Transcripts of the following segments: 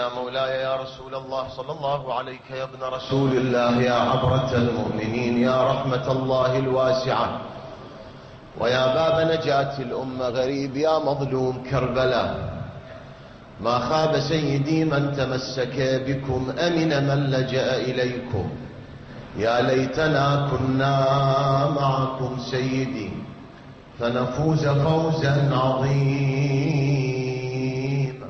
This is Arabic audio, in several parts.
يا مولاي يا رسول الله صلى الله عليك يا ابن رسول الله، يا عبرة المؤمنين، يا رحمة الله الواسعة، ويا باب نجاة الأمة، غريب يا مظلوم كربلاء. ما خاب سيدي من تمسك بكم، أمن من لجأ إليكم. يا ليتنا كنا معكم سيدي فنفوز فوزا عظيما.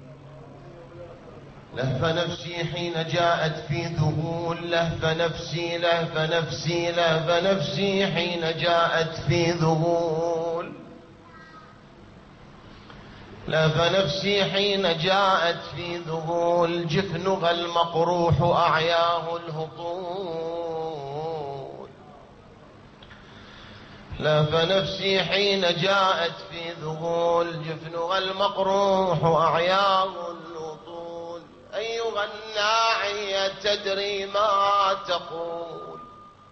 لهف نفسي حين جاءت في ذهول، لهف نفسي لهف نفسي لهف نفسي حين جاءت في ذهول، لهف نفسي حين جاءت في ذهول. جفنها المقروح أعياه الهطول، لهف نفسي حين جاءت في ذهول. جفنها المقروح أعياه الهطول. أيها الناعي تدري ما تقول،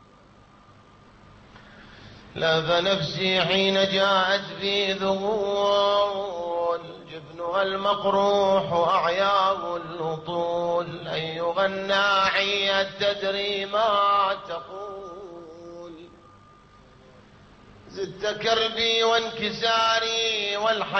لهف نفسي حين جاءت في ذهول. جفنها المقروح أعياه الهطول. أيها الناعي تدري ما تقول، زدت كربي وانكساري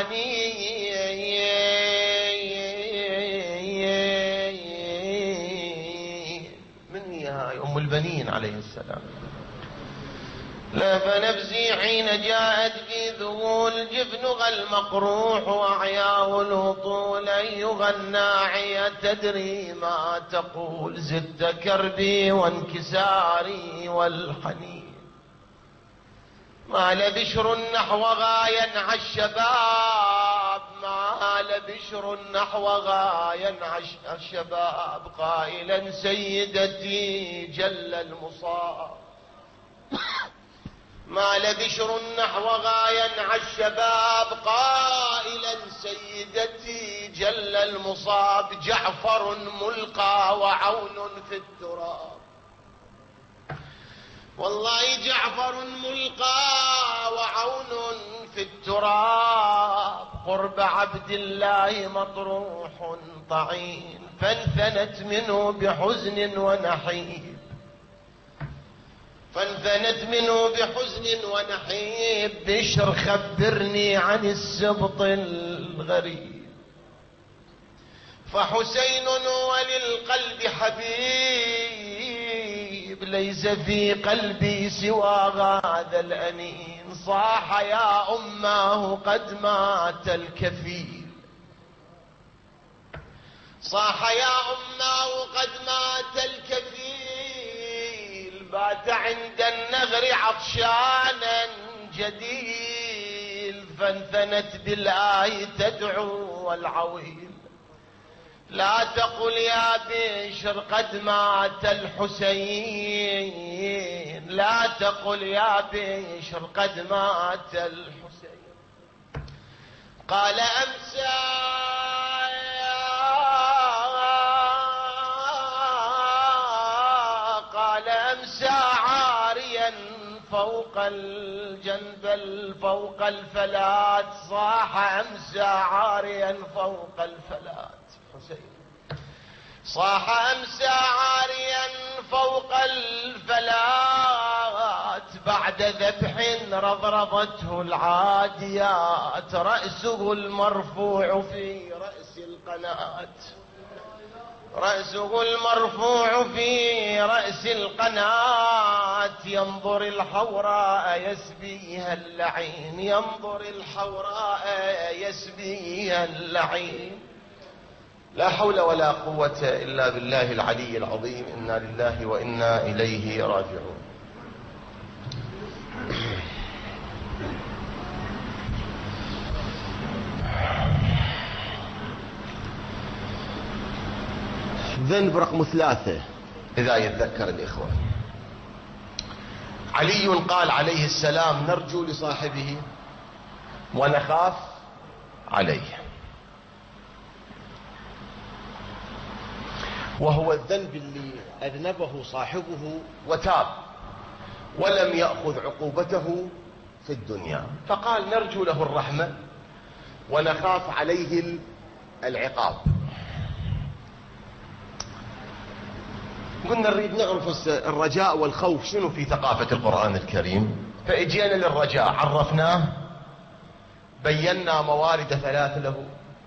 والحنين مني هاي أم البنين عليه السلام. لهف نفسي حين جاءت في ذهول. جفنها المقروح وأعياه الهطول. أيها الناعي تدري ما تقول، زدت كربي وانكساري والحنين. مال بشر نحوها ينعى الشباب، مال بشر نحوها ينعى الشباب، قائلا سيدتي جل المصاب. مال بشر نحوها ينعى الشباب، قائلا سيدتي جل المصاب. جعفر ملقى وعون في التراب، والله جعفر ملقى وعون في التراب. قرب عبد الله مطروح طعين، فانثنت منه بحزن ونحيب، فانثنت منه بحزن ونحيب. بشر خبرني عن السبط الغريب، فحسين وللقلب حبيب، ليس في قلبي سوى هذا الأنين. صاح يا أماه قد مات الكفيل، صاح يا أماه قد مات الكفيل. بات عند النغر عطشانا جديل، فانثنت بالآه تدعو والعويل. لا تقل يا بشر قد مات الحسين، لا تقل يا بشر قد مات الحسين. قال أمسى عاريا فوق الجنبل فوق الفلات. صاح أمسى عاريا فوق الفلات. حسين صاح أمسى عاريا فوق الفلات، بعد ذبح رضرضته العاديات. رأسه المرفوع في رأس القناة، رأسه المرفوع في رأس القناة. ينظر الحوراء يسبيها اللعين، ينظر الحوراء يسبيها اللعين. لا حول ولا قوة إلا بالله العلي العظيم. إنا لله وإنا إليه راجعون. ذنب رقم 3 إذا يتذكر الإخوة. علي قال عليه السلام: نرجو لصاحبه ونخاف عليه. وهو الذنب اللي أذنبه صاحبه وتاب ولم يأخذ عقوبته في الدنيا، فقال نرجو له الرحمة ونخاف عليه العقاب. قلنا نريد نعرف الرجاء والخوف شنو في ثقافة القرآن الكريم، فإجينا للرجاء عرفناه، بينا موارد 3 له: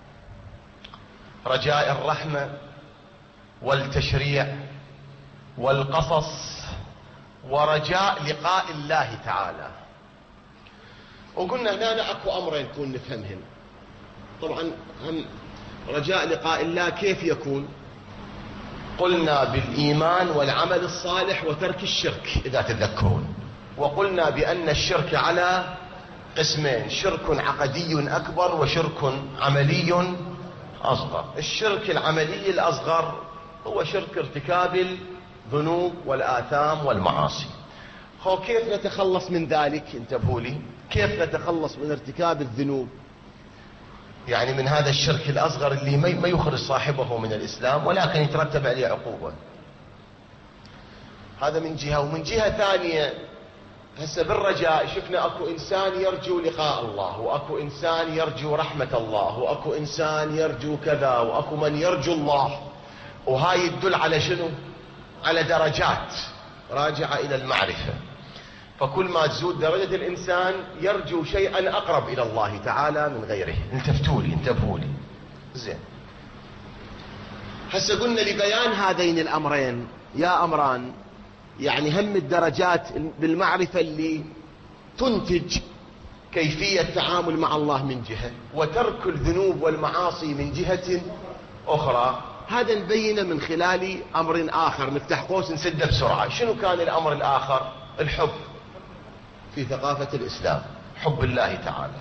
رجاء الرحمة والتشريع والقصص ورجاء لقاء الله تعالى. وقلنا هنا اكو امرين نكون نفهمهن. طبعا هم رجاء لقاء الله كيف يكون؟ قلنا بالإيمان والعمل الصالح وترك الشرك إذا تذكرون، وقلنا بأن الشرك على قسمين: شرك عقدي أكبر وشرك عملي أصغر. الشرك العملي الأصغر هو شرك ارتكاب الذنوب والآثام والمعاصي. كيف نتخلص من ذلك؟ انتبهوا لي، كيف نتخلص من ارتكاب الذنوب، يعني من هذا الشرك الأصغر اللي ما يخرج صاحبه من الإسلام ولكن يترتب عليه عقوبة. هذا من جهة. ومن جهة ثانية هسه بالرجاء شفنا اكو انسان يرجو لقاء الله، واكو انسان يرجو رحمة الله، واكو انسان يرجو كذا، واكو من يرجو الله، وهاي تدل على شنو؟ على درجات راجعة الى المعرفة. فكل ما تزود درجة الانسان يرجو شيئا اقرب الى الله تعالى من غيره. التفتوا لي، انتبهوا لي زين. هسه قلنا لبيان هذين الامرين يا امران، يعني هم الدرجات بالمعرفة اللي تنتج كيفية التعامل مع الله من جهة، وترك الذنوب والمعاصي من جهة أخرى. هذا نبينه من خلال أمر آخر، نفتح قوس نسده بسرعة. شنو كان الأمر الآخر؟ الحب في ثقافة الإسلام، حب الله تعالى.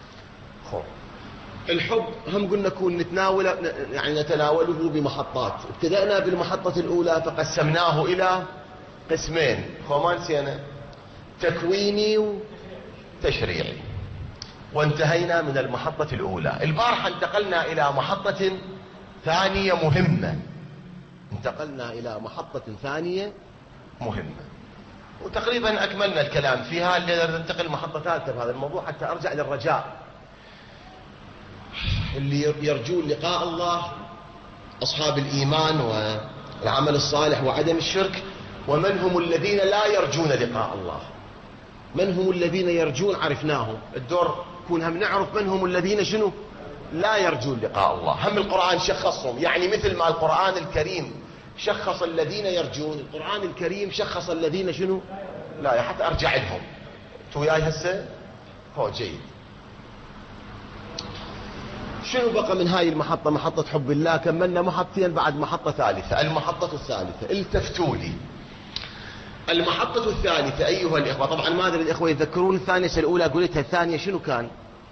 الحب هم قلنا نكون نتناوله بمحطات. ابتدأنا بالمحطة الأولى فقسمناه إلى قسمين، ما نسينا، تكويني وتشريعي، وانتهينا من المحطة الأولى. البارحة انتقلنا إلى محطة ثانية مهمة، وتقريبا أكملنا الكلام فيها. اللي ننتقل محطة ثالثة بهذا الموضوع حتى أرجع للرجاء اللي يرجون لقاء الله، أصحاب الإيمان والعمل الصالح وعدم الشرك. ومن هم الذين لا يرجون لقاء الله؟ من هم الذين يرجون؟ عرفناهم. الدور يكون هم نعرف من هم الذين شنو لا يرجون لقاء الله. هم القرآن شخصهم، يعني مثل ما القرآن الكريم شخص الذين يرجون، القرآن الكريم شخص الذين شنو لا. حتى أرجع لهم. انتوا وياي هسه؟ هو جيد. شنو بقى من هاي المحطة؟ محطة حب الله. كملنا محطتين، بعد محطة ثالثة، المحطة الثالثة. التفتوا لي، المحطة الثالثة أيها الإخوة. طبعا ما أدري الإخوة يتذكرون الثانية الأولى قلتها، الثانية شنو كان؟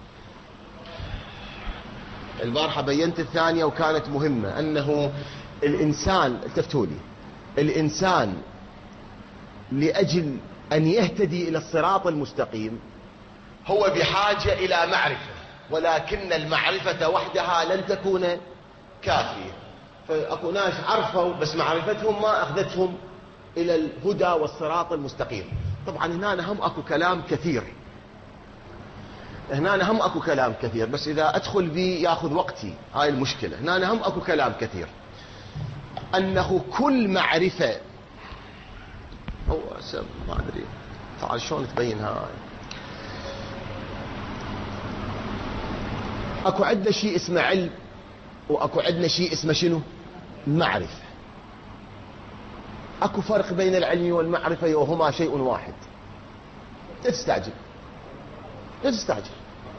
البارحة بينت الثانية وكانت مهمة، أنه الإنسان، التفتوا لي، الإنسان لأجل أن يهتدي إلى الصراط المستقيم هو بحاجة إلى معرفة، ولكن المعرفة وحدها لن تكون كافية. فأكو ناس عرفوا بس معرفتهم ما أخذتهم إلى الهدى والصراط المستقيم. طبعا هنا هم أكو كلام كثير، بس إذا أدخل بي يأخذ وقتي، هاي المشكلة. هنا هم أكو كلام كثير، أنه كل معرفة هو ما أدري تعال شلون تبين هاي. أكو عندنا شيء اسمه علم، وأكو عندنا شيء اسمه شنو؟ معرفة. أكو فرق بين العلم والمعرفة وهما شيء واحد. لا تستعجل.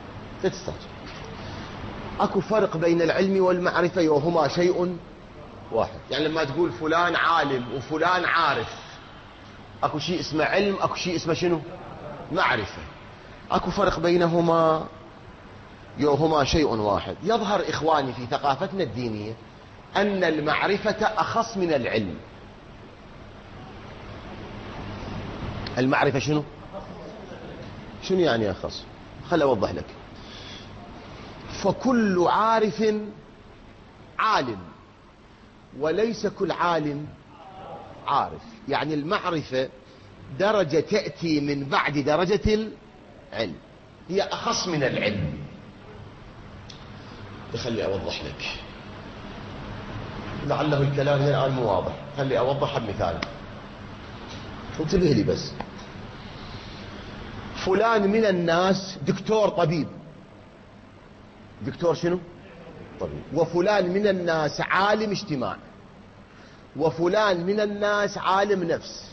أكو فرق بين العلم والمعرفة وهما شيء واحد. يعني لما تقول فلان عالم وفلان عارف، أكو شيء اسمه علم، أكو شيء اسمه شنو؟ معرفة. أكو فرق بينهما وهما شيء واحد. يظهر إخواني في ثقافتنا الدينية أن المعرفة أخص من العلم. المعرفة شنو يعني أخص؟ خل أوضح لك. فكل عارف عالم، وليس كل عالم عارف. يعني المعرفة درجة تأتي من بعد درجة العلم، هي أخص من العلم. خلي أوضح لك. لعله الكلام الآن مو واضح، خلي أوضح بمثال. انتبه لي بس. فلان من الناس دكتور طبيب، دكتور شنو؟ طبيب. وفلان من الناس عالم اجتماع، وفلان من الناس عالم نفس،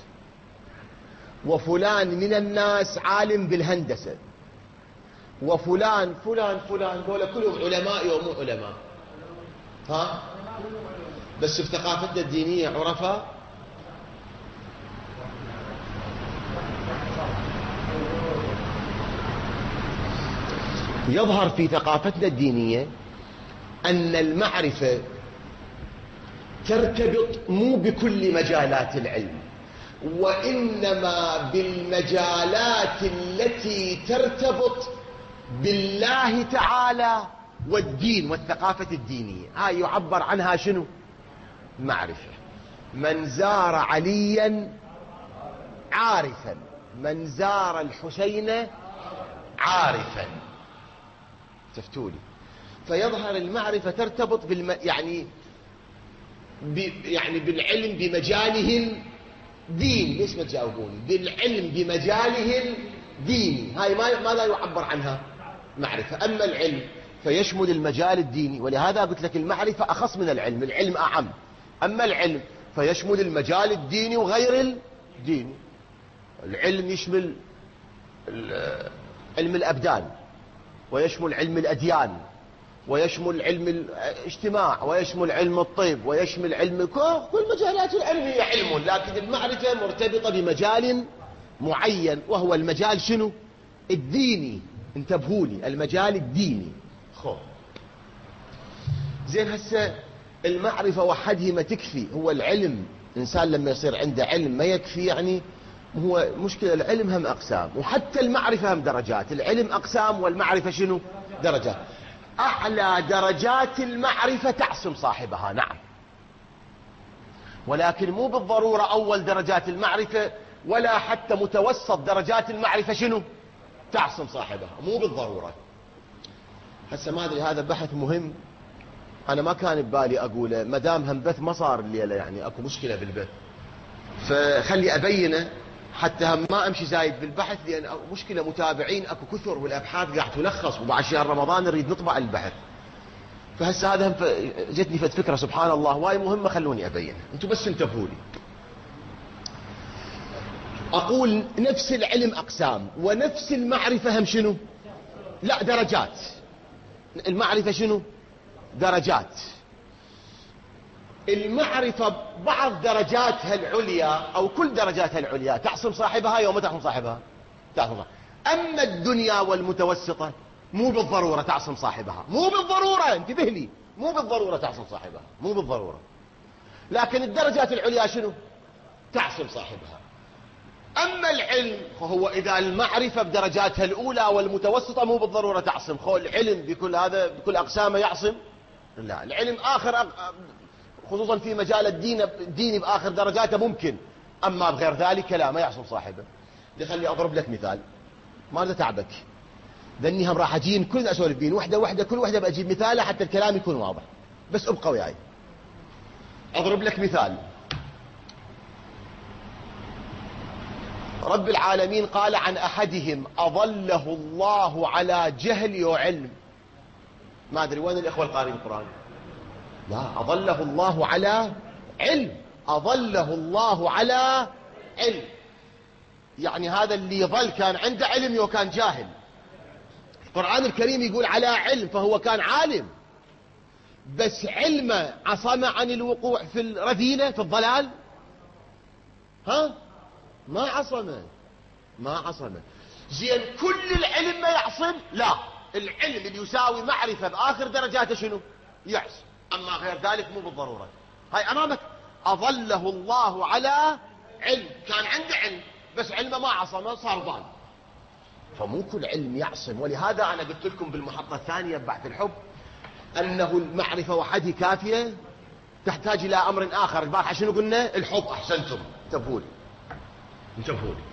وفلان من الناس عالم بالهندسة، وفلان فلان فلان، دول كلهم علماء ومو علماء، ها؟ بس في ثقافتنا الدينية عرفاء. يظهر في ثقافتنا الدينية أن المعرفة ترتبط مو بكل مجالات العلم، وإنما بالمجالات التي ترتبط بالله تعالى والدين والثقافة الدينية. هاي يعبر عنها شنو؟ معرفة. من زار عليا عارفا، من زار الحسين عارفا. تفتولي. فيظهر المعرفة ترتبط يعني بالعلم بمجاله دين. ليش ما تجاوبوني؟ بالعلم بمجاله ديني. هاي ماذا يعبر عنها؟ معرفة. أما العلم فيشمل المجال الديني، ولهذا قلت لك المعرفة أخص من العلم، العلم أعم. أما العلم فيشمل المجال الديني وغير الديني. العلم يشمل علم الأبدان، ويشمل علم الأديان، ويشمل علم الاجتماع، ويشمل علم الطب، ويشمل علم كل مجالات العلم هي علم، لكن المعرفة مرتبطة بمجال معين، وهو المجال شنو؟ الديني. انتبهوا لي، المجال الديني. زين، هسه المعرفة وحدها ما تكفي. هو العلم، إنسان لما يصير عنده علم ما يكفي، يعني هو مشكلة. العلم هم أقسام، وحتى المعرفة هم درجات. العلم أقسام والمعرفة شنو؟ درجات. أعلى درجات المعرفة تعصم صاحبها، نعم، ولكن مو بالضرورة أول درجات المعرفة ولا حتى متوسط درجات المعرفة شنو؟ تعصم صاحبها، مو بالضرورة. هسه ما أدري، هذا بحث مهم، أنا ما كان ببالي أقوله، مدام هم بث ما صار الليلة يعني أكو مشكلة بالبث، فخلي أبينه حتى هم ما أمشي زايد بالبحث، لأن مشكلة متابعين أكو كثر، والأبحاث قاعد تلخص، وبعد شهر رمضان نريد نطبع البحث. فهسه هذا جتني فكرة سبحان الله واي مهمة، خلوني أبين، أنتم بس انتبهوا لي. أقول نفس العلم أقسام، ونفس المعرفة هم شنو؟ لا، درجات. المعرفة شنو؟ درجات. المعرفة بعض درجاتها العليا أو كل درجاتها العليا تعصم صاحبها يوم تعصم صاحبها، تعصم صاحبها. أما الدنيا والمتوسطة مو بالضرورة تعصم صاحبها، مو بالضرورة، انتبه لي، مو بالضرورة تعصم صاحبها، مو بالضرورة. لكن الدرجات العليا شنو؟ تعصم صاحبها. أما العلم فهو إذا المعرفة بدرجاتها الأولى والمتوسطة مو بالضرورة تعصم. خو العلم بكل هذا بكل أقسامه يعصم؟ لا، العلم آخر، خصوصا في مجال الدين بآخر درجاته ممكن، أما بغير ذلك لا، ما يعصم صاحبه. خلي أضرب لك مثال، ما أريد أتعبك، لأني هم راح أجين كل أسولف بين وحدة وحدة، كل وحدة بأجيب مثاله حتى الكلام يكون واضح، بس ابقى وياي. أضرب لك مثال. رب العالمين قال عن أحدهم أضله الله على جهل وعلم. ما أدري وين الإخوة القارئين القرآن؟ لا، أضله الله على علم، أضله الله على علم. يعني هذا اللي ظل كان عنده علم وكان جاهل. القرآن الكريم يقول على علم، فهو كان عالم، بس علمه عصمه عن الوقوع في الرذيلة في الضلال؟ ها؟ ما عصمه، ما عصمه. زين، كل العلم ما يعصم؟ لا، العلم اللي يساوي معرفة بآخر درجاته شنو؟ يعصم، أما غير ذلك مو بالضرورة. هاي أمامك، أضله الله على علم، كان عنده علم بس علمه ما عصمه، صار ضال. فمو كل علم يعصم، ولهذا أنا قلت لكم بالمحطة الثانية ببحث الحب أنه المعرفة وحدها كافية، تحتاج إلى أمر آخر. البارحة شنو قلنا؟ الحب. أحسنتم، انتبهوا لي، انتبهوا لي.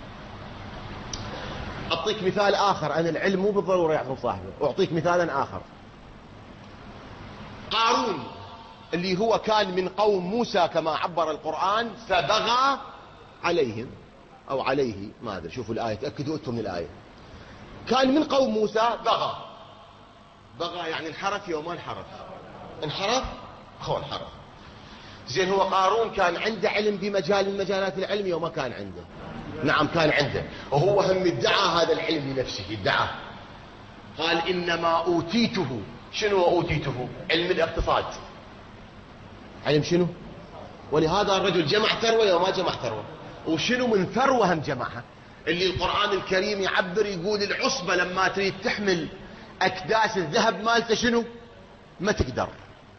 أعطيك مثال آخر، أن العلم مو بالضرورة يعصم صاحبه. أعطيك مثالا آخر. قارون اللي هو كان من قوم موسى كما عبر القرآن، فبغى عليهم أو عليه، ما أدري، شوفوا الآية تأكدوا أنتم من الآية. كان من قوم موسى، بغى يعني انحرف يوم ما انحرف انحرف. زين، هو قارون كان عنده علم بمجال من مجالات العلم يوم ما كان عنده؟ نعم كان عنده، وهو هم ادعى هذا العلم لنفسه، ادعى، قال إنما أوتيته. شنو أوتيته؟ علم الاقتصاد. علم شنو؟ ولهذا الرجل جمع ثروة وما جمع ثروة. وشنو من ثروة هم جمعها، اللي القرآن الكريم يعبر يقول العصبة لما تريد تحمل أكداس الذهب مالته شنو؟ ما تقدر.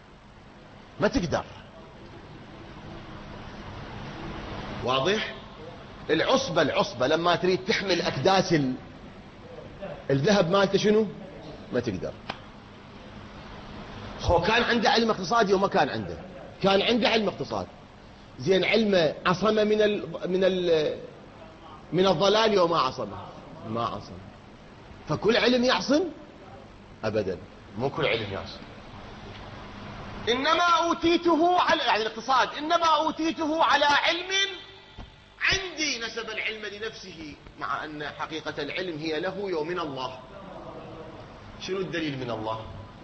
واضح؟ العصبة لما تريد تحمل أكداس الذهب مالته شنو؟ ما تقدر. هو كان عنده علم اقتصادي وما كان عنده؟ كان عنده علم اقتصاد. زين، علمه عصمه من الضلال وما عصمه؟ ما عصم. فكل علم يعصم؟ أبدا، مو كل علم يعصم. إنما أوتيته على، يعني الاقتصاد، إنما أوتيته على علم عندي. نسب العلم لنفسه، مع أن حقيقة العلم هي له من الله. شنو الدليل من الله؟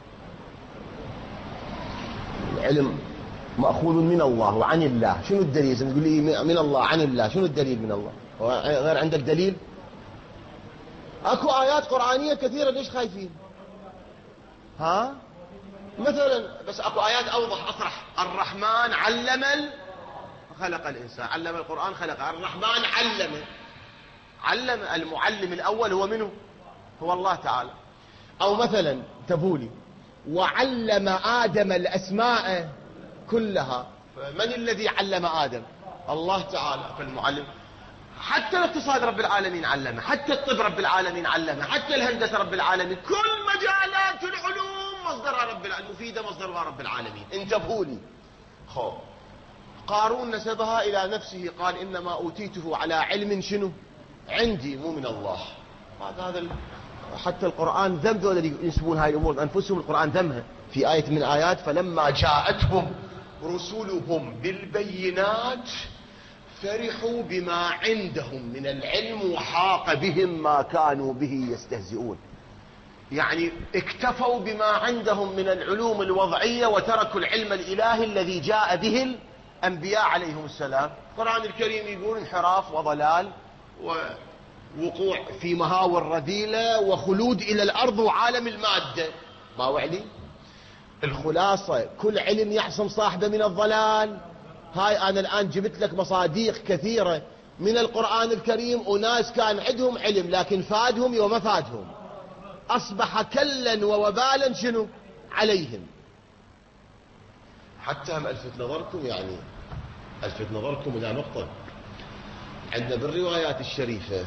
العلم مأخوذ من الله وعن الله. شنو الدليل؟ تقول لي من الله عن الله، شنو الدليل من الله؟ غير عندك دليل؟ اكو آيات قرآنية كثيرة، ليش خايفين؟ ها؟ مثلا، بس اكو آيات اوضح اصرح. الرحمن خلق الانسان، علم القرآن خلق. الرحمن علم. المعلم الاول هو منه؟ هو الله تعالى. او مثلا تبولي وعلم آدم الأسماء كلها. من الذي علم آدم؟ الله تعالى. فالمعلم. حتى الاقتصاد رب العالمين علمه، حتى الطب رب العالمين علمه، حتى الهندسة رب العالمين، كل مجالات العلوم مصدرها المفيدة مصدرها رب العالمين. انتبهوا لي. قارون نسبها إلى نفسه، قال إنما أوتيته على علم شنو؟ عندي، مو من الله. هذا حتى القرآن ذم ذول اللي ينسبون هاي الأمور أنفسهم، القرآن ذمها في آية من آيات. فلما جاءتهم رسلهم بالبينات فرحوا بما عندهم من العلم وحاق بهم ما كانوا به يستهزئون. يعني اكتفوا بما عندهم من العلوم الوضعية وتركوا العلم الإلهي الذي جاء به الأنبياء عليهم السلام. القرآن الكريم يقول انحراف وضلال ووقوع في مهاور رذيلة وخلود إلى الأرض وعالم المادة. ما وعلي؟ الخلاصة كل علم يعصم صاحبه من الضلال. هاي أنا الآن جبت لك مصاديق كثيرة من القرآن الكريم، وناس كان عندهم علم لكن فادهم وما فادهم، أصبح كلا ووبالا شنو عليهم. حتى هم ألفت نظركم إلى نقطة. عندنا بالروايات الشريفة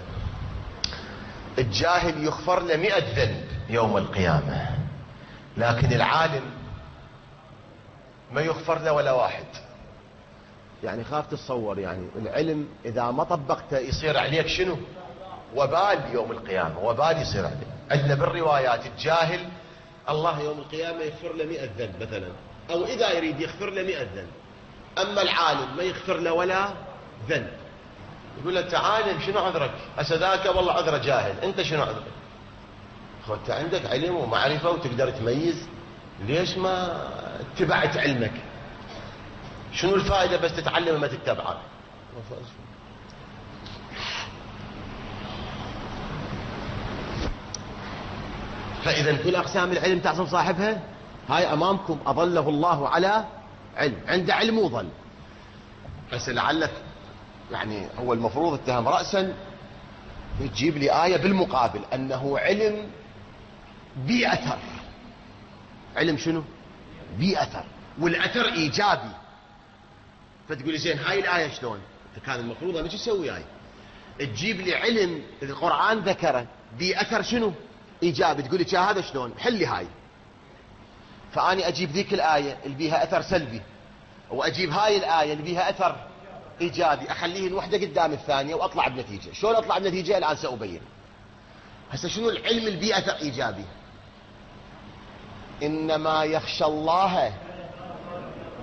الجاهل يغفر له 100 ذنب يوم القيامة، لكن العالم ما يغفر له ولا واحد. يعني خاف تتصور، يعني العلم إذا ما طبقته يصير عليك شنو؟ وبال يوم القيامة، وبال يصير عليك. عندنا بالروايات الجاهل الله يوم القيامة يغفر له 100 ذنب مثلا، أو إذا يريد يغفر له 100 ذنب. أما العالم ما يغفر له ولا ذنب. يقول له أنت عالم، شنو عذرك؟ ذاك والله عذره جاهل، أنت شنو عذرك؟ أنت عندك علم ومعرفة وتقدر تميز، ليش ما اتبعت علمك؟ شنو الفائدة بس تتعلم ما تتبعه؟ فإذا كل أقسام العلم تعصم صاحبها. هاي أمامكم أضله الله على علم، عنده علم وظل. بس لعلك يعني هو المفروض اتهم رأسا تجيب لي آية بالمقابل أنه علم بأثر. علم شنو؟ بأثر، والأثر إيجابي. فتقول لي زين هاي الآية شلون؟ كان المفروض أنا شو أسوي؟ هاي تجيب لي علم القرآن ذكره بأثر شنو؟ إيجابي. تقول لي هذا شلون؟ حلي هاي. فأني أجيب ذيك الآية اللي بيها أثر سلبي، وأجيب هاي الآية اللي بيها أثر إيجابي، أخليهن وحدة قدام الثانية وأطلع بنتيجة. شلون أطلع بنتيجة؟ الآن سأبين. هسه شنو العلم اللي بيه أثر إيجابي؟ إنما يخشى الله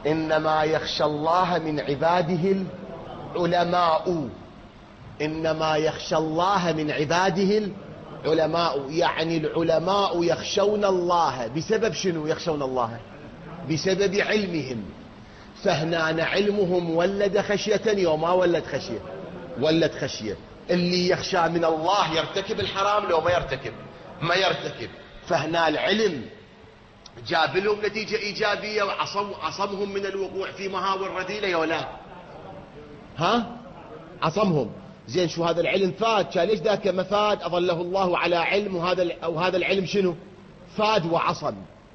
إنما يخشى الله من عباده العلماء. إنما يخشى الله من عباده العلماء، يعني العلماء يخشون الله بسبب شنو؟ يخشون الله بسبب علمهم. فهنا علمهم ولد خشية يوم ما ولد خشية، ولد خشية. اللي يخشى من الله يرتكب الحرام لو ما يرتكب، ما يرتكب. فهنا العلم جاب لهم نتيجة إيجابية وعصمهم من الوقوع في مهاور رذيلة ولا لا؟ ها؟ عصمهم. زين شو هذا العلم فاد؟ كان ليش ذاك ما فاد؟ أظله الله على علم، وهذا العلم شنو؟ فاد وعصم.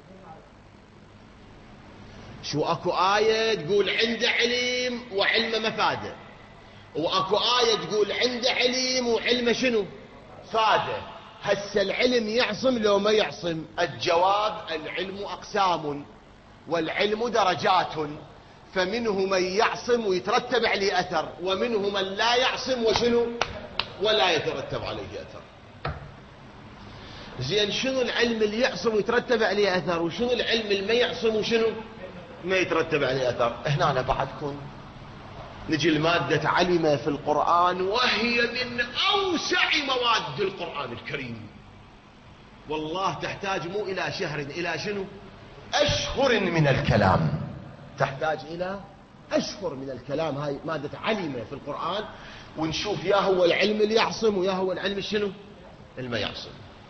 شو اكو آية تقول عنده علم وعلمه مفاده، واكو آية تقول عنده علم وعلمه شنو؟ فاده. هسه العلم يعصم لو ما يعصم؟ الجواب العلم أقسام والعلم درجات، فمنه من يعصم ويترتب عليه أثر، ومنه من لا يعصم وشنو؟ ولا يترتب عليه أثر. زين شنو العلم اللي يعصم ويترتب عليه أثر، وشنو العلم اللي ما يعصم وشنو ما يترتب عليه أثر؟ هنا بعدكم نجي المادة علم في القرآن، وهي من أوسع مواد القرآن الكريم. والله تحتاج مو إلى شهر، إلى شنو؟ أشهر من الكلام. تحتاج إلى أشهر من الكلام. هاي مادة علم في القرآن، ونشوف يا هو العلم اللي يعصم ويا هو العلم شنو اللي ما يعصم.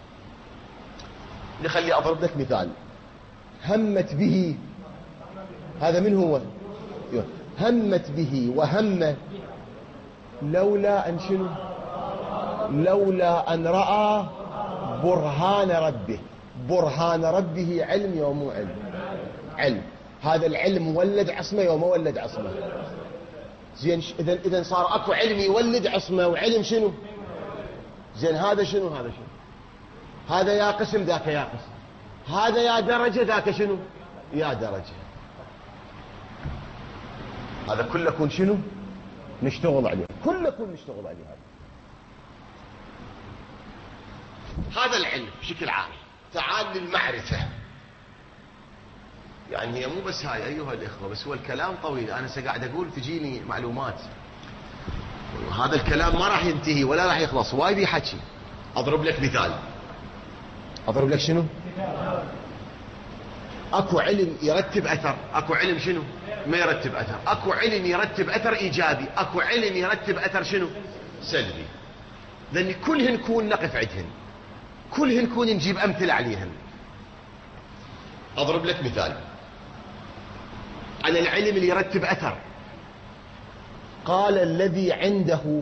نخلي أضرب لك مثال. همت به، هذا من هو؟ همت به وهم لولا أن شنو؟ لولا أن رأى برهان ربه. برهان ربه علم يوم مو علم؟ علم. هذا العلم ولد عصمة يوم ما ولد عصمة؟ زين إذا صار أكو علم يولد عصمة وعلم شنو؟ زين هذا شنو؟ هذا شنو؟ هذا يا قسم ذاك يا قسم، هذا يا درجة ذاك شنو؟ يا درجة. هذا كلكم شنو؟ نشتغل عليه، كلكم نشتغل عليه. هذا العلم بشكل عام. تعال للمعرفة. يعني هي مو بس هاي أيها الإخوة، بس هو الكلام طويل. أنا سقاعد أقول تجيني معلومات، هذا الكلام ما راح ينتهي ولا راح يخلص، وايد يحكي. أضرب لك مثال. أضرب لك شنو؟ أكو علم يرتب أثر، أكو علم شنو؟ ما يرتب أثر. أكو علم يرتب أثر إيجابي، أكو علم يرتب أثر شنو؟ سلبي. لأن كلهن نكون نقف عندهن، كلهن نكون نجيب أمثلة عليهن. أضرب لك مثال على العلم اللي يرتب أثر. قال الذي عنده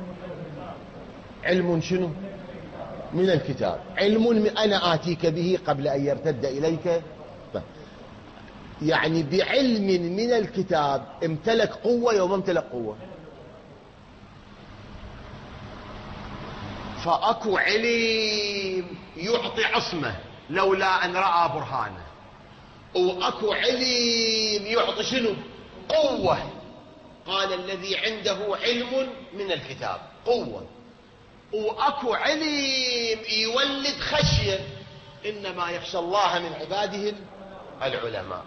علم شنو؟ من الكتاب، علم أنا آتيك به قبل أن يرتد إليك. يعني بعلم من الكتاب امتلك قوة يوم امتلك قوة. فأكو علم يعطي عصمة لولا أن رأى برهانه، وأكو علم يعطي شنو؟ قوة. قال الذي عنده علم من الكتاب قوة. وأكو علم يولد خشية. إنما يخشى الله من عباده العلماء.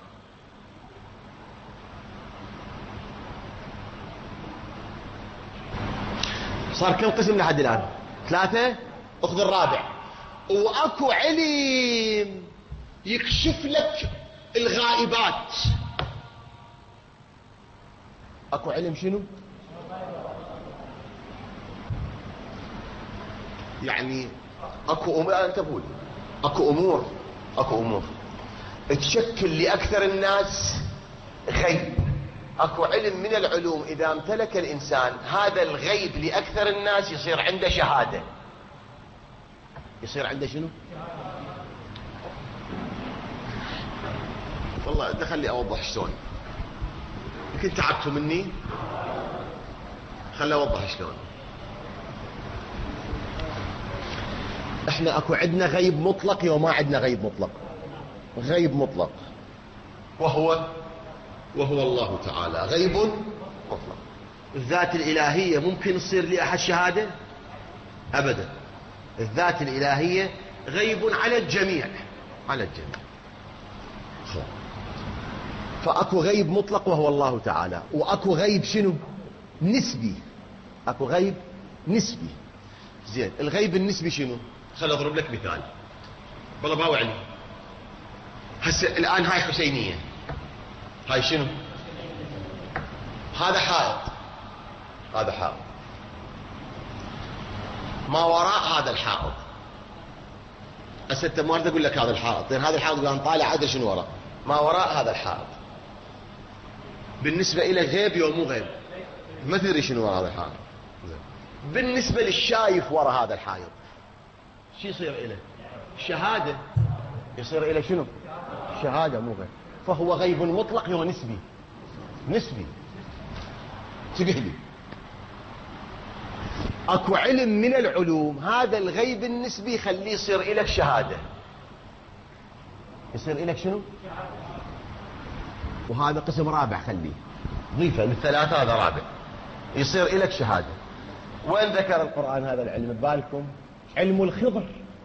صار كم قسم لحد الآن؟ 3. أخذ الرابع. وأكو علم يكشف لك الغائبات. أكو علم شنو؟ يعني أكو أمور، أنت بقول أكو أمور تشكل لأكثر الناس غيب. أكو علم من العلوم إذا امتلك الإنسان هذا الغيب لأكثر الناس يصير عنده شهادة. يصير عنده شنو؟ والله دخلي أوضح شلون. يمكن تعبتوا مني، خلي أوضح شلون. احنا اكو عندنا غيب مطلق وما عندنا غيب مطلق. غيب مطلق وهو الله تعالى غيب مطلق. الذات الإلهية ممكن تصير لأحد شهادة؟ أبدا. الذات الإلهية غيب على الجميع، على الجميع. فأكو غيب مطلق وهو الله تعالى، وأكو غيب شنو؟ نسبي. أكو غيب نسبي. زين، الغيب النسبي شنو؟ خل أضرب لك مثال. والله باوع علي. هسه الآن هاي حسينية. هاي شنو؟ هذا حائط. هذا حائط. ما وراء هذا الحائط. هسه انت ما اقول لك هذا الحائط، لان هذا الحائط قام طالع عاد شنو وراء؟ ما وراء هذا الحائط. بالنسبة إلى غيب يوم مو غيب؟ ما تدري شنو وراء هذا الحائط. بالنسبة للشايف وراء هذا الحائط شو يصير إليه؟ شهادة. يصير إليه شنو؟ شهادة مو غيب. فهو غيب مطلق يوم نسبي. نسبي. انتبه لي. اكو علم من العلوم هذا الغيب النسبي يخليه يصير إلك شهادة. يصير إلك شنو؟ وهذا قسم رابع، خليه ضيفه للثلاثة، هذا رابع. يصير إلك شهادة. وين ذكر القرآن هذا العلم ببالكم؟ علم الخضر.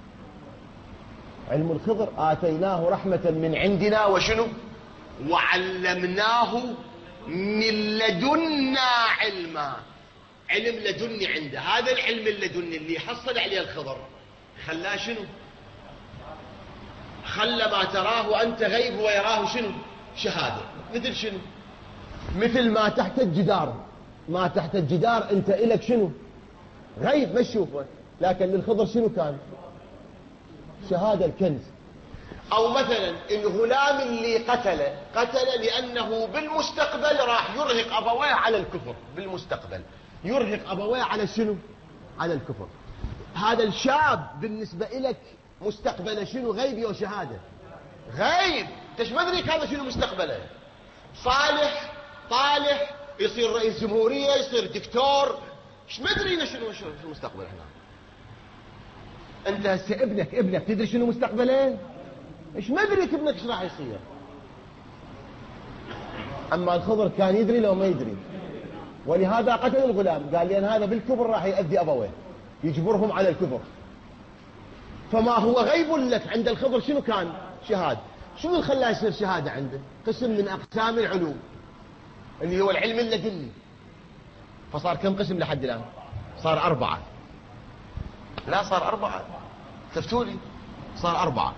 علم الخضر آتيناه رحمة من عندنا وشنو؟ وعلمناه من لدنا علما. علم لدني عنده. هذا العلم اللدني اللي حصل عليه الخضر خلاه شنو؟ خلى ما تراه أنت غيب ويراه شنو؟ شهادة. مثل شنو؟ مثل ما تحت الجدار. ما تحت الجدار أنت إلك شنو؟ غيب ما تشوفه، لكن للخضر شنو كان؟ شهادة، الكنز. أو مثلا الغلام اللي قتل لأنه بالمستقبل راح يرهق أبويه على الكفر. بالمستقبل يرهق أبويه على شنو؟ على الكفر. هذا الشاب بالنسبة إلك مستقبله شنو؟ غيب يا شهادة؟ غيب. انت ما ادريك هذا شنو مستقبله؟ صالح طالح، يصير رئيس جمهورية، يصير دكتور، ايش ما ادري شنو مستقبله هنا. انت هسه ابنك تدري شنو مستقبله؟ ايش ما ادريك ابنك ايش راح يصير. اما الخضر كان يدري لو ما يدري، ولهذا قتل الغلام، قال لان هذا بالكبر راح يؤذي ابويه، يجبرهم على الكفر. فما هو غيب لك عند الخضر شنو كان؟ شهادة. شنو اللي خلاه يصير شهادة عنده؟ قسم من أقسام العلوم اللي هو العلم اللدني. فصار كم قسم لحد الآن؟ صار 4. لا صار 4. تفتولي صار 4.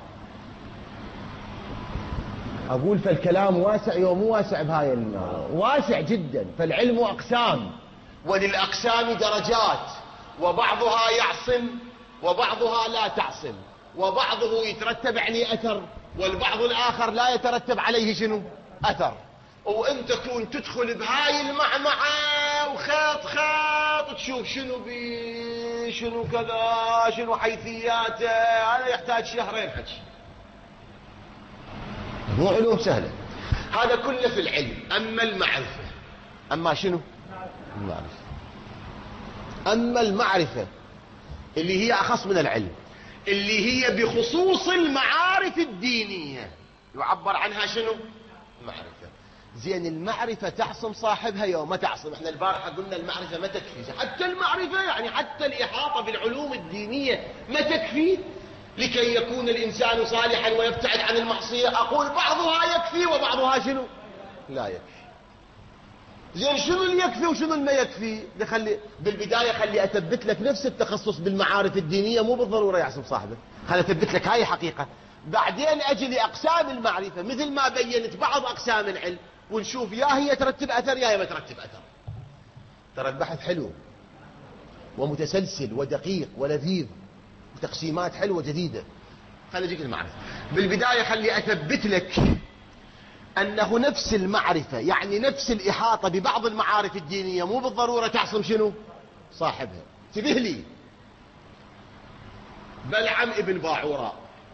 أقول فالكلام واسع يوم مو واسع بهاي واسع جدا. فالعلم أقسام، وللأقسام درجات، وبعضها يعصم وبعضها لا تعصم، وبعضه يترتب عليه أثر، والبعض الآخر لا يترتب عليه شنو؟ أثر. وانت تكون تدخل بهاي المعمعة وخيط تشوف شنو بي شنو كذا شنو حيثياته. هذا يحتاج شهرين حكي، مو علوم سهلة. هذا كله في العلم. أما المعرفة، أما شنو؟ المعرفة. أما المعرفة اللي هي أخص من العلم، اللي هي بخصوص المعارف الدينية، يعبر عنها شنو؟ معرفة. زين، المعرفة تعصم صاحبها يوم ما تعصم. احنا البارحة قلنا المعرفة ما تكفي. حتى المعرفة يعني حتى الإحاطة بالعلوم الدينية ما تكفي لكي يكون الإنسان صالحا ويبتعد عن المعصية. أقول بعضها يكفي وبعضها شنو؟ لا يكفي. زين، شنو اللي يكفي وشنو اللي ما يكفي؟ بالبداية خلي أثبت لك نفس التخصص بالمعارف الدينية مو بالضرورة يعصم صاحبه. خلي أثبت لك هاي حقيقة، بعدين أجي لأقسام المعرفة مثل ما بينت بعض أقسام العلم، ونشوف يا هي ترتب أثر يا هي ما ترتب أثر. ترى البحث حلو ومتسلسل ودقيق ولذيذ، وتقسيمات حلوة جديدة. خلي أجيك المعرفة. بالبداية خلي أثبت لك أنه نفس المعرفة، يعني نفس الإحاطة ببعض المعارف الدينية مو بالضرورة تعصم شنو؟ صاحبها. انتبه لي. بلعم ابن باعوراء،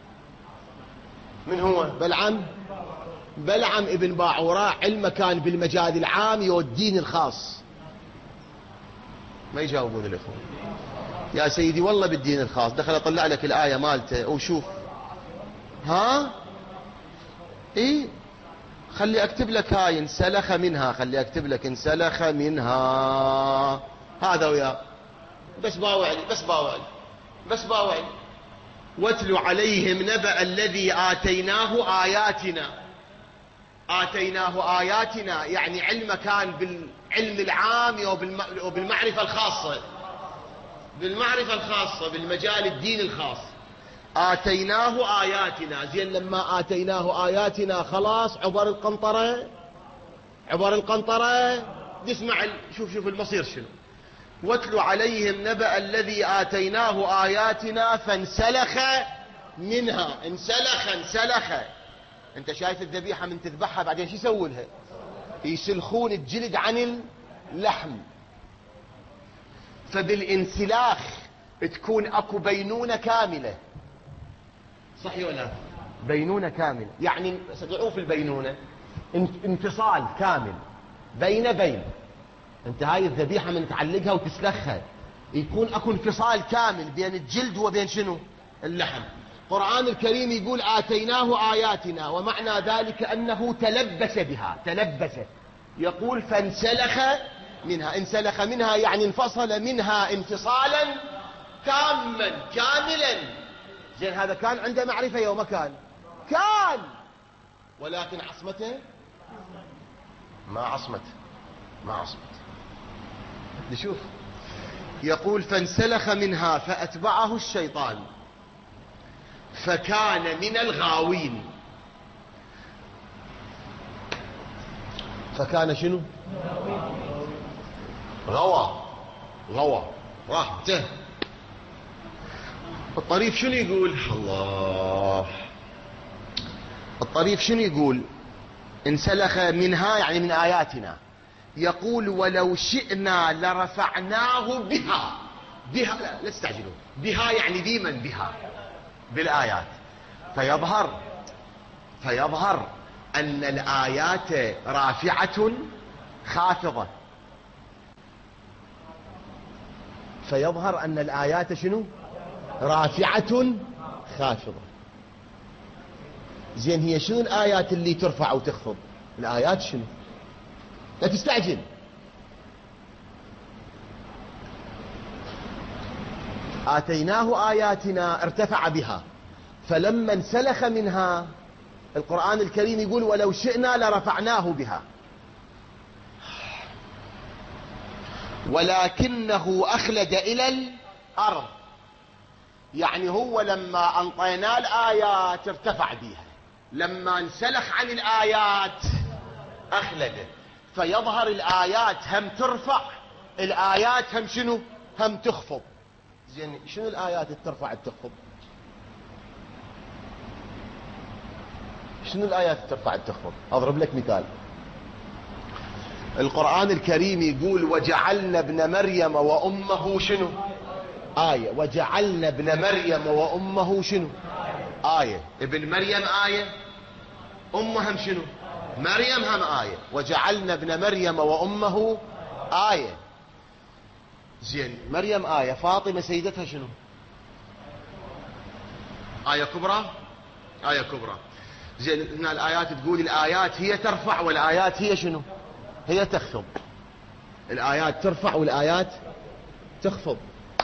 من هو بلعم؟ بلعم ابن باعوراء علمه كان بالمجال العام والدين الخاص. ما يجاوبون الإخوة. يا سيدي والله بالدين الخاص. دخل أطلع لك الآية مالته وشوف. ها؟ إيه؟ خلي أكتب لك هاي انسلخ منها. خلي أكتب لك انسلخ منها. هذا وياه. بس باوعي. واتل عليهم نبأ الذي آتيناه آياتنا. آتيناه آياتنا يعني علم كان بالعلم العام وبالمعرفة الخاصة، بالمعرفة الخاصة بالمجال الدين الخاص. آتيناه آياتنا، زين لما آتيناه آياتنا خلاص عبر القنطرة، عبر القنطرة. نسمع شوف المصير شنو. واتل عليهم نبأ الذي آتيناه آياتنا فانسلخ منها. انسلخ. انت شايف الذبيحة من تذبحها بعدين شو يسووا لها؟ يسلخون الجلد عن اللحم. فبالانسلاخ تكون اكو بينونة كاملة، صحيح ولا لا؟ بينونة كاملة يعني ضعوف البينونة انفصال كامل بين انت هاي الذبيحة من تعلقها وتسلخها يكون اكو انفصال كامل بين الجلد وبين شنو؟ اللحم. القرآن الكريم يقول آتيناه آياتنا، ومعنى ذلك أنه تلبس بها. تلبس، يقول فانسلخ منها. انسلخ منها يعني انفصل منها انفصالا تاما كاملا. زين هذا كان عنده معرفة يوم كان ولكن عصمته ما عصمت. نشوف يقول فانسلخ منها فأتبعه الشيطان فكان من الغاوين. فكان شنو؟ غوى راح ته. الطريف شنو يقول؟ الله، الطريف شنو يقول؟ انسلخ منها يعني من آياتنا. يقول ولو شئنا لرفعناه بها. لا تستعجلوا، بها يعني بمن؟ بها بالآيات. فيظهر أن الآيات رافعة خافضة. فيظهر أن الآيات شنو؟ رافعة خافضة. زين هي شنو الآيات اللي ترفع وتخفض؟ الآيات شنو؟ لا تستعجل. آتيناه آياتنا ارتفع بها، فلما انسلخ منها القرآن الكريم يقول ولو شئنا لرفعناه بها ولكنه أخلد إلى الأرض. يعني هو لما أنطينا الآيات ارتفع بها، لما انسلخ عن الآيات أخلد. فيظهر الآيات هم ترفع، الآيات هم شنو؟ هم تخفض. زين شنو الآيات ترفع تخفض؟ شنو الآيات ترفع تخفض؟ أضرب لك مثال. القرآن الكريم يقول وجعلنا ابن مريم وأمه شنو؟ آية. وجعلنا ابن مريم وأمه شنو؟ آية. ابن مريم آية، أمهم شنو؟ مريم هم آية. وجعلنا ابن مريم وأمه آية. زين مريم آية، فاطمة سيدتها شنو؟ آية كبرى. آية كبرى. زين هنا الآيات تقول الآيات هي ترفع والآيات هي شنو؟ هي تخفض. الآيات ترفع والآيات تخفض.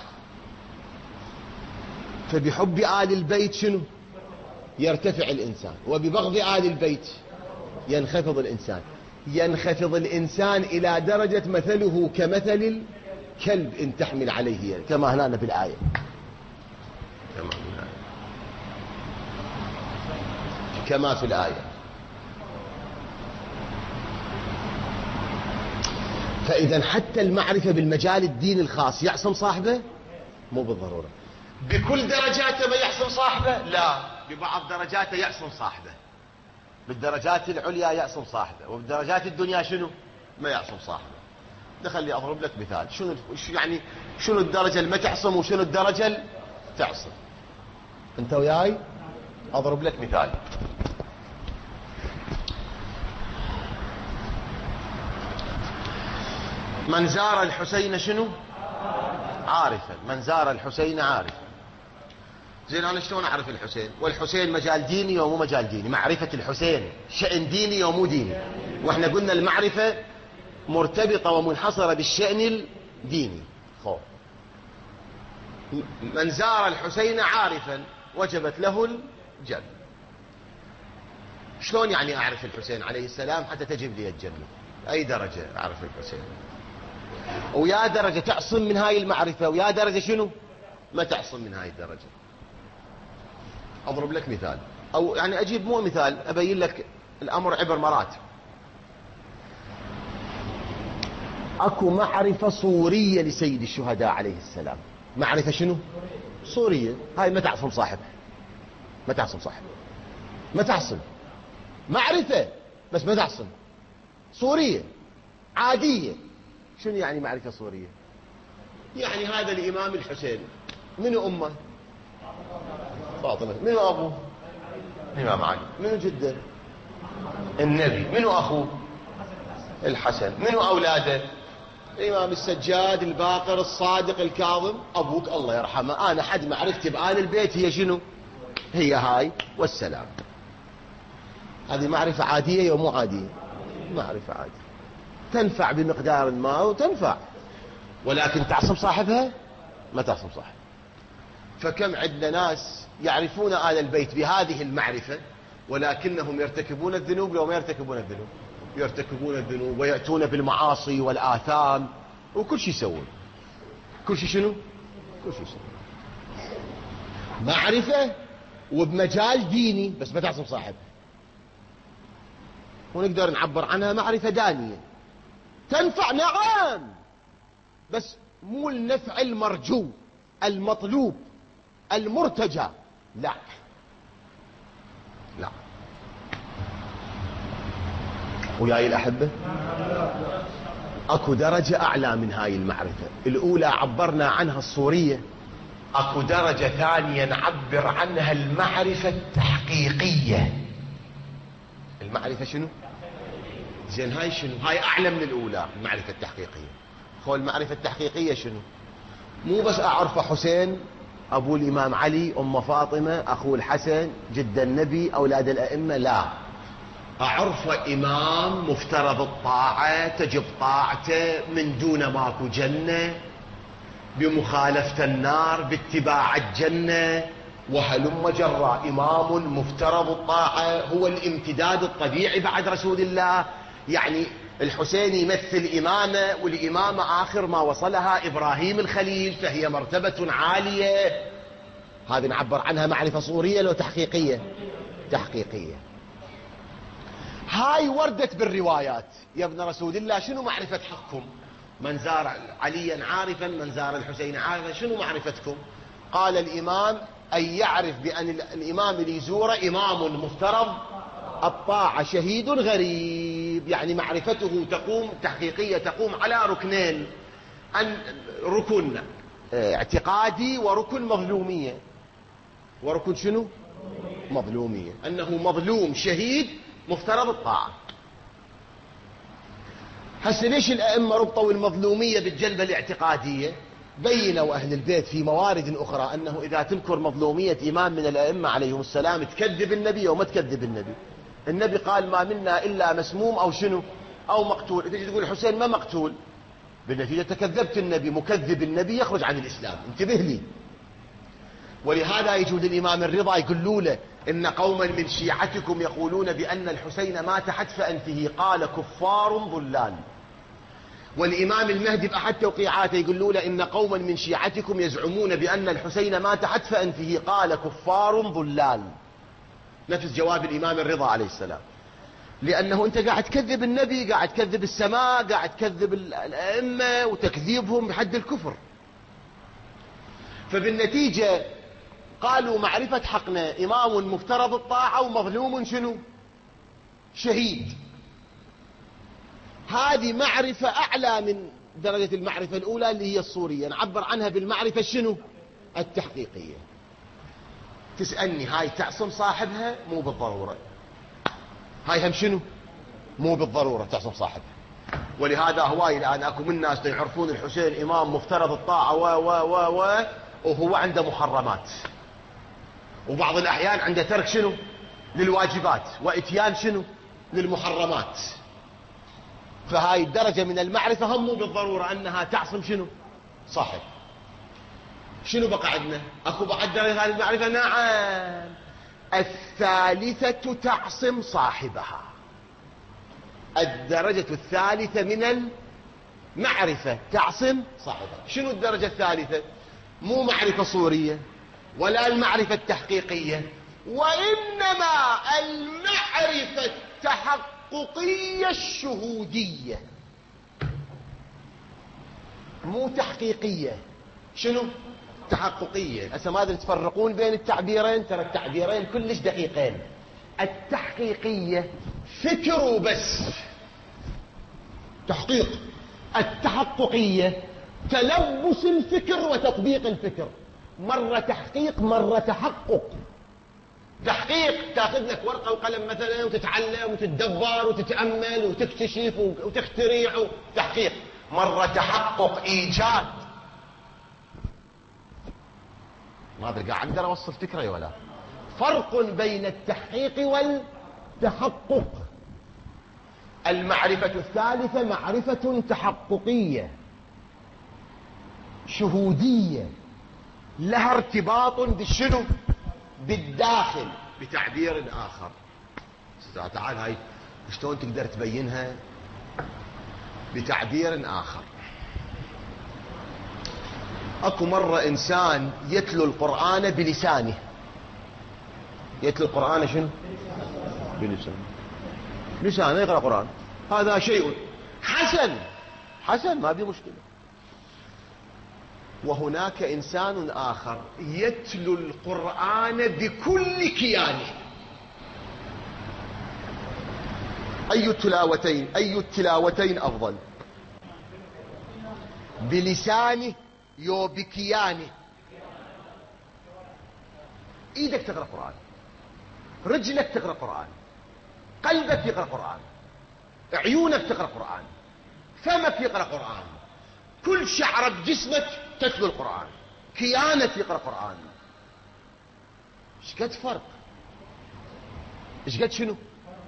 فبحب آل البيت شنو؟ يرتفع الإنسان، وببغض آل البيت ينخفض الإنسان. ينخفض الإنسان إلى درجة مثله كمثل الكلب إن تحمل عليه، كما هنا في الآية. كما في الآية. فإذا حتى المعرفة بالمجال الدين الخاص يعصم صاحبه؟ مو بالضرورة. بكل درجاته ما يعصم صاحبه؟ لا، ببعض درجاته يعصم صاحبه. بالدرجات العليا يعصم صاحبه، وبالدرجات الدنيا شنو؟ ما يعصم صاحبه. خلي أضرب لك مثال. شنو الدرجة اللي ما تعصم وشنو الدرجة اللي تعصم؟ أنت وياي؟ أضرب لك مثال. من زار الحسين شنو؟ عارفا. من زار الحسين عارفا. زين أنا شلون أعرف الحسين؟ والحسين مجال ديني ومو مجال ديني. معرفة الحسين شأن ديني ومو ديني. وإحنا قلنا المعرفة مرتبطة ومنحصرة بالشأن الديني. من زار الحسين عارفا وجبت له الجنة. شلون يعني أعرف الحسين عليه السلام حتى تجب لي الجنة؟ أي درجة أعرف الحسين؟ ويا درجة تعصم من هاي المعرفة، ويا درجة شنو ما تعصم من هاي الدرجة. أضرب لك مثال، أو يعني أجيب مو مثال، أبين لك الأمر عبر مراتب. أكو معرفة صورية لسيد الشهداء عليه السلام. معرفة شنو صورية، هاي ما تعصم صاحبها، ما تعصم صاحبها، ما تعصم. معرفة بس ما تعصم، صورية عادية. شنو يعني معرفة صورية؟ يعني هذا الإمام الحسين منو أمه؟ فاطمة. منو أبوه؟ الإمام علي. منو جده؟ النبي. منو أخوه؟ الحسن. منو أولاده؟ الإمام السجاد، الباقر، الصادق، الكاظم. أبوك الله يرحمه. أنا حد معرفتي بآل البيت هي شنو؟ هي هاي والسلام. هذه معرفة عادية ومو عادية؟ معرفة عادية، تنفع بمقدار ما وتنفع، ولكن تعصم صاحبها؟ ما تعصم صاحبها. فكم عندنا ناس يعرفون آل البيت بهذه المعرفة، ولكنهم يرتكبون الذنوب. لو ما يرتكبون الذنوب، يرتكبون الذنوب ويأتون بالمعاصي والآثام وكل شيء يسوون. كل شيء شنو؟ كل شيء يسوون. معرفة وبمجال ديني بس ما تعصم صاحبها. ونقدر نعبر عنها معرفة دانية، تنفع نعم، بس مو النفع المرجو المطلوب المرتجى. لا لا. وياي الأحبة، أكو درجة أعلى من هاي المعرفة. الأولى عبرنا عنها الصورية، أكو درجة ثانية نعبر عنها المعرفة التحقيقية. المعرفة شنو؟ زين هاي شنو؟ هاي أعلى من الأولى، المعرفة التحقيقية. هو المعرفة التحقيقية شنو؟ مو بس أعرف حسين أبو الإمام علي، أم فاطمة، أخو الحسن، جد النبي، أولاد الأئمة. لا، أعرف إمام مفترض الطاعة، تجب طاعته، من دون ماكو جنة، بمخالفة النار، باتباع الجنة، وهلم جرى. إمام مفترض الطاعة هو الامتداد الطبيعي بعد رسول الله. يعني الحسين يمثل إمامة، والإمامة آخر ما وصلها إبراهيم الخليل، فهي مرتبة عالية. هذه نعبر عنها معرفة صورية لو تحقيقية؟ تحقيقية. هاي وردت بالروايات. يا ابن رسول الله شنو معرفة حقكم؟ من زار عليا عارفا، من زار الحسين عارفا. شنو معرفتكم؟ قال الإمام أن يعرف بأن الإمام اللي يزوره إمام مفترض الطاعة، شهيد غريب. يعني معرفته تقوم تحقيقية، تقوم على ركنين: أن ركن اعتقادي، وركن مظلومية. وركن شنو؟ مظلومية، أنه مظلوم شهيد مفترض الطاعة. هسه ليش الأئمة ربطوا المظلومية بالجلبة الاعتقادية؟ بينوا أهل البيت في موارد أخرى أنه إذا تذكر مظلومية إمام من الأئمة عليهم السلام تكذب النبي أو ما تكذب النبي. النبي قال: ما منا إلا مسموم أو شنو أو مقتول. تجي تقول الحسين ما مقتول، بالنتيجة تكذبت النبي. مكذب النبي يخرج عن الإسلام، انتبه لي. ولهذا يجود الإمام الرضا يقولوا له: إن قوما من شيعتكم يقولون بأن الحسين مات حتف أنفه، قال: كفار ضلال. والإمام المهدي بأحد توقيعاته يقولوا له: إن قوما من شيعتكم يزعمون بأن الحسين مات حتف أنفه، قال: كفار ضلال. نفس جواب الإمام الرضا عليه السلام. لأنه أنت قاعد تكذب النبي، قاعد تكذب السماء، قاعد تكذب الأئمة، وتكذيبهم بحد الكفر. فبالنتيجة قالوا معرفة حقنا إمام مفترض الطاعة ومظلوم شنو؟ شهيد. هذه معرفة أعلى من درجة المعرفة الأولى اللي هي الصورية، نعبر عنها بالمعرفة شنو؟ التحقيقية. تسألني هاي تعصم صاحبها؟ مو بالضرورة. هاي هم شنو؟ مو بالضرورة تعصم صاحبها. ولهذا هواي الآن أكو من الناس يعرفون الحسين إمام مفترض الطاعة وهو عنده محرمات، وبعض الأحيان عنده ترك شنو؟ للواجبات، وإتيان شنو؟ للمحرمات. فهاي الدرجة من المعرفة هم مو بالضرورة أنها تعصم شنو؟ صاحب. شنو بقى عندنا؟ أكو بعد درجة هذه المعرفة؟ نعم، الثالثة تعصم صاحبها. الدرجة الثالثة من المعرفة تعصم صاحبها. شنو الدرجة الثالثة؟ مو معرفة صورية ولا المعرفة التحقيقية، وإنما المعرفة التحققية الشهودية، مو تحقيقية. شنو؟ تحققية. هسه ما تفرقون بين التعبيرين، ترى التعبيرين كلش دقيقين. التحقيقية فكر بس، تحقيق. التحققية تلبس الفكر وتطبيق الفكر، مرة تحقيق مرة تحقق. تحقيق تاخذ لك ورقة وقلم مثلا وتتعلم وتتدبر وتتأمل وتكتشف وتخترع. تحقيق. مرة تحقق إيجاد. ما أدري قاعد أقدر أوصل فكرة يا ولا؟ فرق بين التحقيق والتحقق. المعرفة الثالثة معرفة تحققية شهودية، لها ارتباط بالشنو؟ بالداخل. بتعبير آخر، تعال هاي شلون تقدر تبينها بتعبير آخر. اكو مرة انسان يتلو القرآن بلسانه. يتلو القرآن شنو؟ بلسانه. لسانه يقرأ قرآن، هذا شيء حسن ما بيه مشكلة. وهناك إنسان آخر يتلو القرآن بكل كيانه. أي التلاوتين أفضل؟ بلسانه يو بكيانه؟ ايدك تقرأ قرآن، رجلك تقرأ قرآن، قلبك يقرأ قرآن، عيونك تقرأ قرآن، فمك يقرأ قرآن، كل شعرة بجسمك تتلو القرآن، كيانك يقرأ قرآن. ايش قد فرق؟ ايش قد شنو؟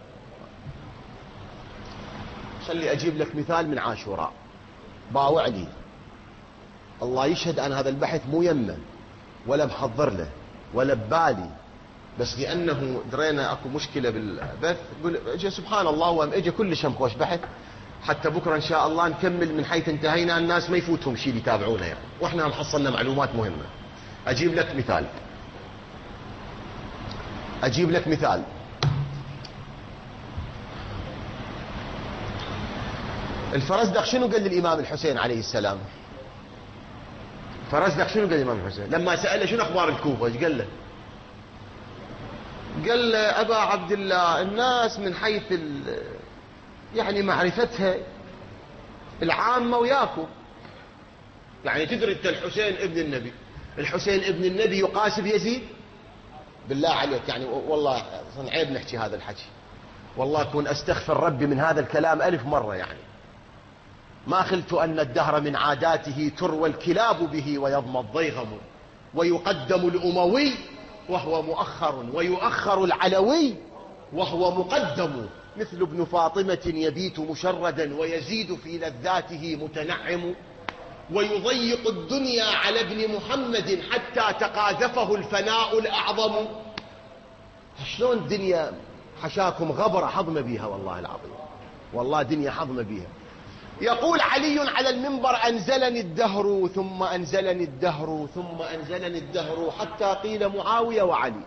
خلي اجيب لك مثال من عاشوراء. باوع لي، الله يشهد أن هذا البحث مو يمه ولا محضر له ولا ببالي، بس لأنه درينا أكو مشكلة بالبث اجى سبحان الله، وام اجى كلش هم خوش بحث، حتى بكرة إن شاء الله نكمل من حيث انتهينا، الناس ما يفوتهم شيء يتابعونا يعني، وإحنا هم حصلنا معلومات مهمة. أجيب لك مثال. الفرزدق شنو قال للإمام الحسين عليه السلام؟ فرزدق شنو قال الإمام الحسين لما سأله شنو أخبار الكوفة؟ ايش قال له؟ قال له أبا عبد الله، الناس من حيث يعني معرفتها العامة وياكم، يعني تدري أنت الحسين ابن النبي يقاس بيزيد؟ بالله عليك يعني والله عيب نحكي هذا الحكي، والله أكون أستغفر ربي من هذا الكلام 1000 مرة. يعني ما خلت أن الدهر من عاداته تروى الكلاب به ويضمى الضيغم، ويقدم الأموي وهو مؤخر، ويؤخر العلوي وهو مقدم، مثل ابن فاطمة يبيت مشردا ويزيد في لذاته متنعم، ويضيق الدنيا على ابن محمد حتى تقاذفه الفناء الأعظم. شلون الدنيا حشاكم غبرة حظم بيها، والله العظيم والله دنيا حظم بيها. يقول علي على المنبر: أنزلني الدهر ثم أنزلني الدهر ثم أنزلني الدهر حتى قيل معاوية وعلي.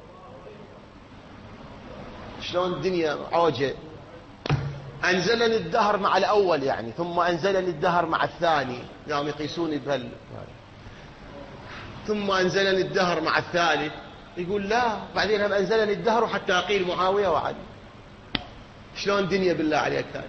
شلون الدنيا عوجة. أنزلني الدهر مع الأول يعني، ثم أنزلني الدهر مع الثاني، يعني يقيسوني بهال، ثم أنزلني الدهر مع الثالث. يقول لا، بعدين هم أنزلني الدهر حتى قيل معاوية وعلي. شلون الدنيا بالله عليك هاي.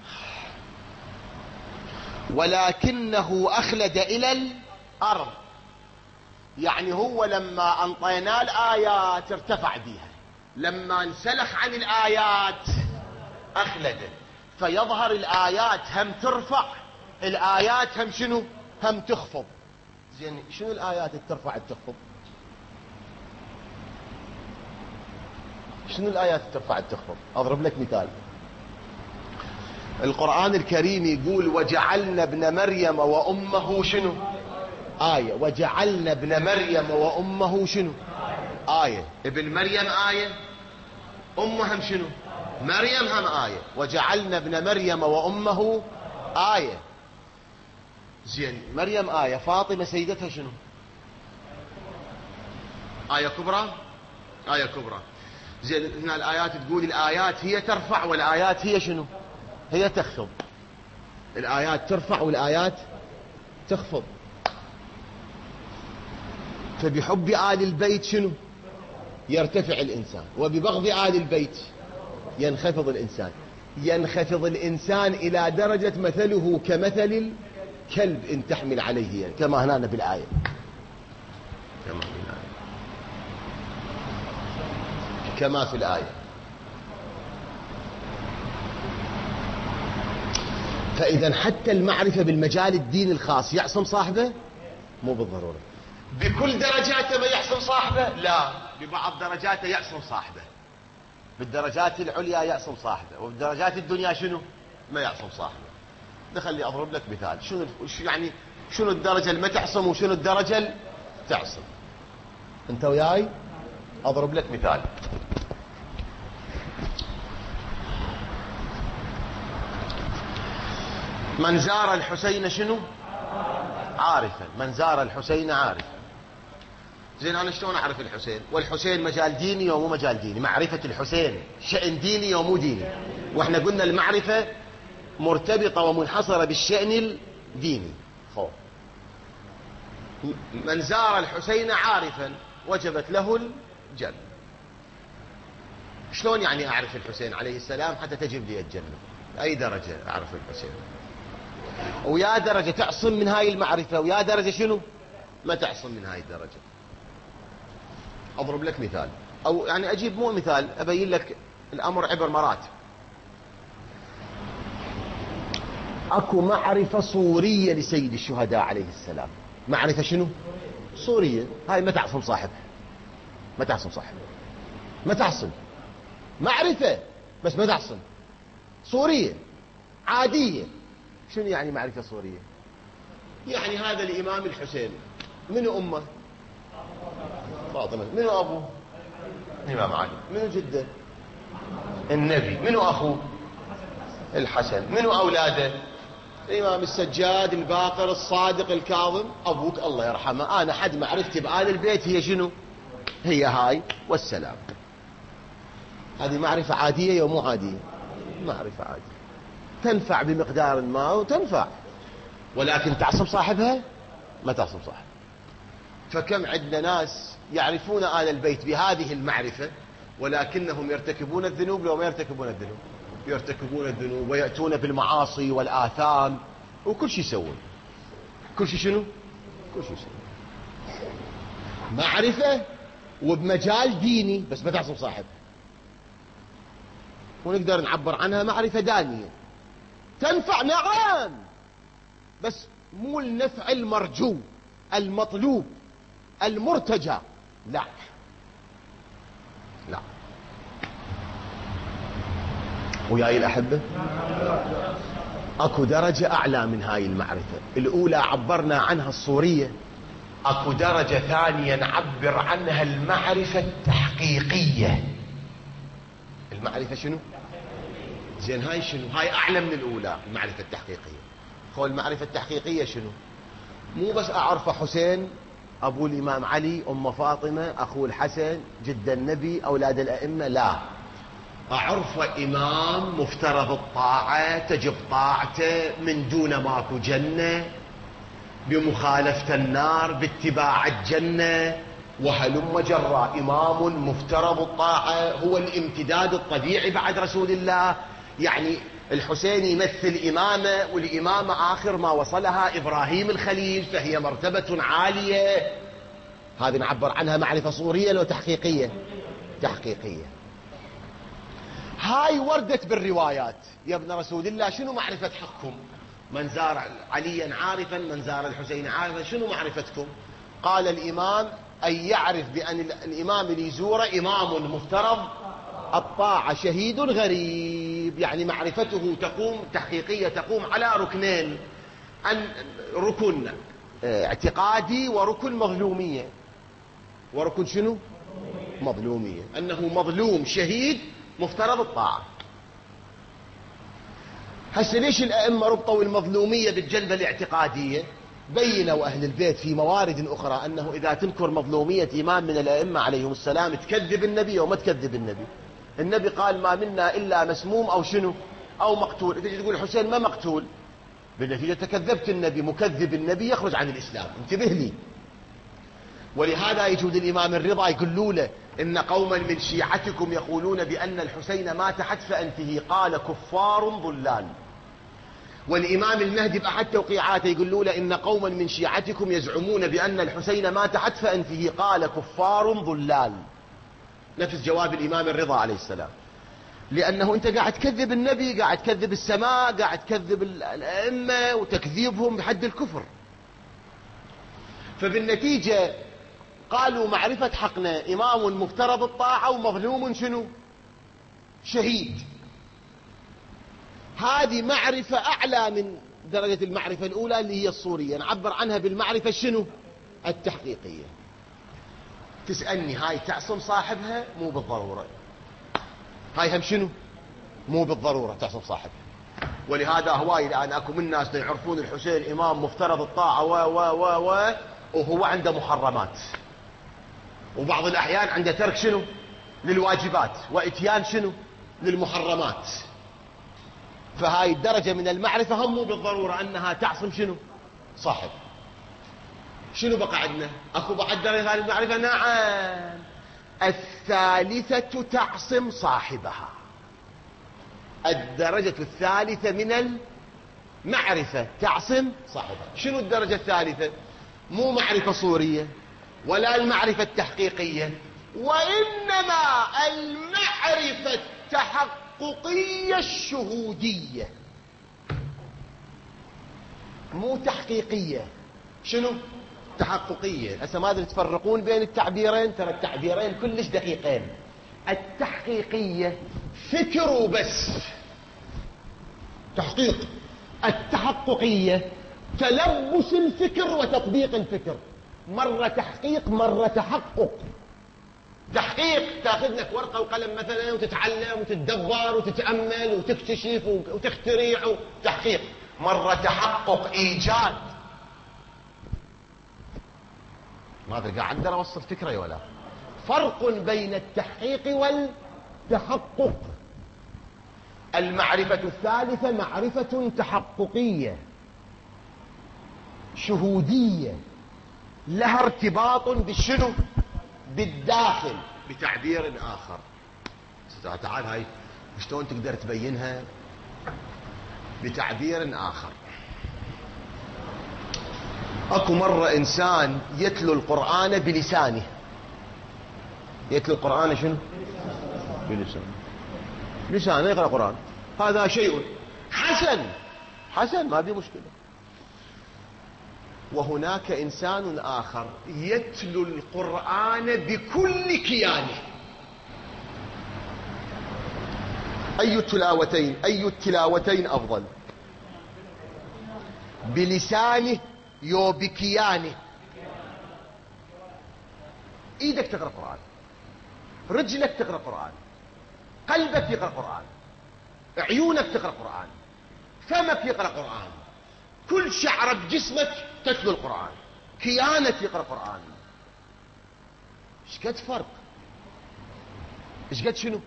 ولكنه أخلد إلى الأرض، يعني هو لما أنطينا الآيات ارتفع بها، لما انسلخ عن الآيات أخلد. فيظهر الآيات هم ترفع، الآيات هم شنو؟ هم تخفض. زين شنو الآيات ترفع تخفض؟ شنو الآيات ترفع تخفض؟ أضرب لك مثال. القرآن الكريم يقول: وجعلنا ابن مريم وأمه شنو؟ آية. وجعلنا ابن مريم وأمه شنو؟ آية، ابن مريم آية، أمه هم شنو؟ مريم هم آية. وجعلنا ابن مريم وأمه آية. زين، مريم آية، فاطمة سيدتها شنو؟ آية كبرى، آية كبرى. زين، هنا الآيات تقول الآيات هي ترفع والآيات هي شنو؟ هي تخفض. الآيات ترفع والآيات تخفض. فبحب آل البيت شنو؟ يرتفع الإنسان، وببغض آل البيت ينخفض الإنسان. ينخفض الإنسان إلى درجة مثله كمثل الكلب إن تحمل عليه، يعني كما هنا بالآية، كما في الآية، كما في الآية. فإذا حتى المعرفة بالمجال الديني الخاص يعصم صاحبه؟ مو بالضرورة. بكل درجاته ما يعصم صاحبه؟ لا، ببعض درجاته يعصم صاحبه. بالدرجات العليا يعصم صاحبه، وبالدرجات الدنيا شنو؟ ما يعصم صاحبه. خلي أضرب لك مثال. شنو الدرجة اللي ما تعصم وشنو الدرجة اللي تعصم؟ أنت وياي؟ أضرب لك مثال. من زار الحسين شنو؟ عارفا. من زار الحسين عارفا. زين، أنا شلون أعرف الحسين؟ والحسين مجال ديني ومو مجال ديني. معرفة الحسين شأن ديني ومو ديني. وإحنا قلنا المعرفة مرتبطة ومنحصرة بالشأن الديني. من زار الحسين عارفا وجبت له الجنة. شلون يعني أعرف الحسين عليه السلام حتى تجب لي الجنة؟ أي درجة أعرف الحسين؟ ويا درجة تعصم من هاي المعرفة، ويا درجة شنو؟ ما تعصم من هاي الدرجة. أضرب لك مثال، أو يعني أجيب مو مثال، أبين لك الأمر عبر مراتب. أكو معرفة صورية لسيد الشهداء عليه السلام. معرفة شنو؟ صورية. هاي ما تعصم صاحبها، ما تعصم صاحبها، ما تعصم. معرفة بس ما تعصم. صورية عادية. شنو يعني معرفة صورية؟ يعني هذا الإمام الحسين منو أمه؟ فاطمة. منو أبوه؟ الإمام علي. منو جده؟ النبي. منو أخوه؟ الحسن. منو أولاده؟ الإمام السجاد، الباقر، الصادق، الكاظم. أبوك الله يرحمه. أنا حد معرفتي بآل البيت هي شنو؟ هي هاي والسلام. هذه معرفة عادية ومو عادية؟ معرفة عادية، تنفع بمقدار ما وتنفع، ولكن تعصم صاحبها؟ ما تعصم صاحبها. فكم عندنا ناس يعرفون آل البيت بهذه المعرفة ولكنهم يرتكبون الذنوب. لو ما يرتكبون الذنوب، يرتكبون الذنوب ويأتون بالمعاصي والآثام وكل شيء يسوون. كل شيء شنو؟ كل شيء يسوون. معرفة وبمجال ديني بس ما تعصم صاحبها. ونقدر نعبر عنها معرفة دانية، تنفع نعم، بس مو النفع المرجو المطلوب المرتجى. لا لا. وياي الأحبة، أكو درجة أعلى من هاي المعرفة. الأولى عبرنا عنها الصورية، أكو درجة ثانية نعبر عنها المعرفة التحقيقية. المعرفة شنو؟ زين، هاي شنو؟ هاي أعلى من الأولى، المعرفة التحقيقية. هو المعرفة التحقيقية شنو؟ مو بس أعرف حسين أبو الإمام علي، أم فاطمة، أخو الحسن، جد النبي، أولاد الأئمة. لا، أعرف إمام مفترض الطاعة، تجب طاعته، من دون ماكو جنة، بمخالفة النار، باتباع الجنة، وهلم جرى. إمام مفترض الطاعة هو الامتداد الطبيعي بعد رسول الله. يعني الحسين يمثل إمامة، والإمامة آخر ما وصلها إبراهيم الخليل، فهي مرتبة عالية. هذه نعبر عنها معرفة صورية لو تحقيقية؟ تحقيقية. هاي وردت بالروايات. يا ابن رسول الله شنو معرفة حقكم؟ من زار عليا عارفا، من زار الحسين عارفا. شنو معرفتكم؟ قال الإمام أن يعرف بأن الإمام اللي يزوره إمام مفترض الطاعة، شهيد غريب. يعني معرفته تقوم تحقيقية، تقوم على ركنين: ركن اعتقادي وركن مظلومية. وركن شنو؟ مظلومية، أنه مظلوم شهيد مفترض الطاعة. هسه ليش الأئمة ربطوا المظلومية بالجلبة الاعتقادية؟ بينوا أهل البيت في موارد أخرى أنه إذا تنكر مظلومية إمام من الأئمة عليهم السلام تكذب النبي أو ما تكذب النبي. النبي قال ما منا إلا مسموم أو شنو أو مقتول. تجي تقول حسين ما مقتول، بالنتيجة تكذبت النبي. مكذب النبي يخرج عن الإسلام، انتبه لي. ولهذا يجود الإمام الرضا يقولوا له إن قوما من شيعتكم يقولون بأن الحسين مات حتف أنفه، قال كفار ضلال. والإمام المهدي بأحد توقيعاته يقولوا له إن قوما من شيعتكم يزعمون بأن الحسين مات حتف أنفه، قال كفار ضلال. نفس جواب الإمام الرضا عليه السلام. لأنه أنت قاعد تكذب النبي، قاعد تكذب السماء، قاعد تكذب الأئمة، وتكذيبهم بحد الكفر. فبالنتيجة قالوا معرفة حقنا إمام مفترض الطاعة ومظلوم شنو شهيد. هذه معرفة أعلى من درجة المعرفة الأولى اللي هي الصورية، نعبر عنها بالمعرفة شنو التحقيقية. تسألني هاي تعصم صاحبها؟ مو بالضرورة. هاي هم شنو مو بالضرورة تعصم صاحبها. ولهذا هواي الآن أكو من الناس يعرفون الحسين إمام مفترض الطاعة وهو عنده محرمات، وبعض الأحيان عنده ترك شنو للواجبات وإتيان شنو للمحرمات. فهاي الدرجة من المعرفة هم مو بالضرورة أنها تعصم شنو صاحب. شنو بقى عندنا؟ أكو بعد درجة هذه المعرفة؟ نعم، الثالثة تعصم صاحبها. الدرجة الثالثة من المعرفة تعصم صاحبها. شنو الدرجة الثالثة؟ مو معرفة صورية ولا المعرفة التحقيقية، وإنما المعرفة التحققية الشهودية، مو تحقيقية. شنو تحققية؟ هسه ما ادري تفرقون بين التعبيرين، ترى التعبيرين كلش دقيقين. التحقيقية فكر وبس، تحقيق. التحققية تلبس الفكر وتطبيق الفكر، مرة تحقيق مرة تحقق. تحقيق تاخذ لك ورقة وقلم مثلا وتتعلم وتتدبر وتتأمل وتكتشف وتخترع. تحقيق. مرة تحقق إيجاد. ما أدري قاعد أقدر أوصل فكرة ولا. فرق بين التحقيق والتحقق. المعرفة الثالثة معرفة تحققية شهودية، لها ارتباط بالشنو بالداخل. بتعبير آخر، تعال هاي شلون تقدر تبينها بتعبير آخر. اكو مرة انسان يتلو القرآن بلسانه. يتلو القرآن شنو بلسانه، لسانه يقرأ قرآن، هذا شيء حسن ما بيه مشكلة. وهناك إنسان آخر يتلو القرآن بكل كيانه. أي التلاوتين أفضل؟ بلسانه يو بكيانه. إيدك تقرأ قرآن، رجلك تقرأ قرآن، قلبك يقرأ قرآن، عيونك تقرأ قرآن، فمك يقرأ قرآن، كل شعرة بجسمك تتلو القرآن، كيانك يقرأ قرآن. ايش قد فرق؟ ايش قد شنو؟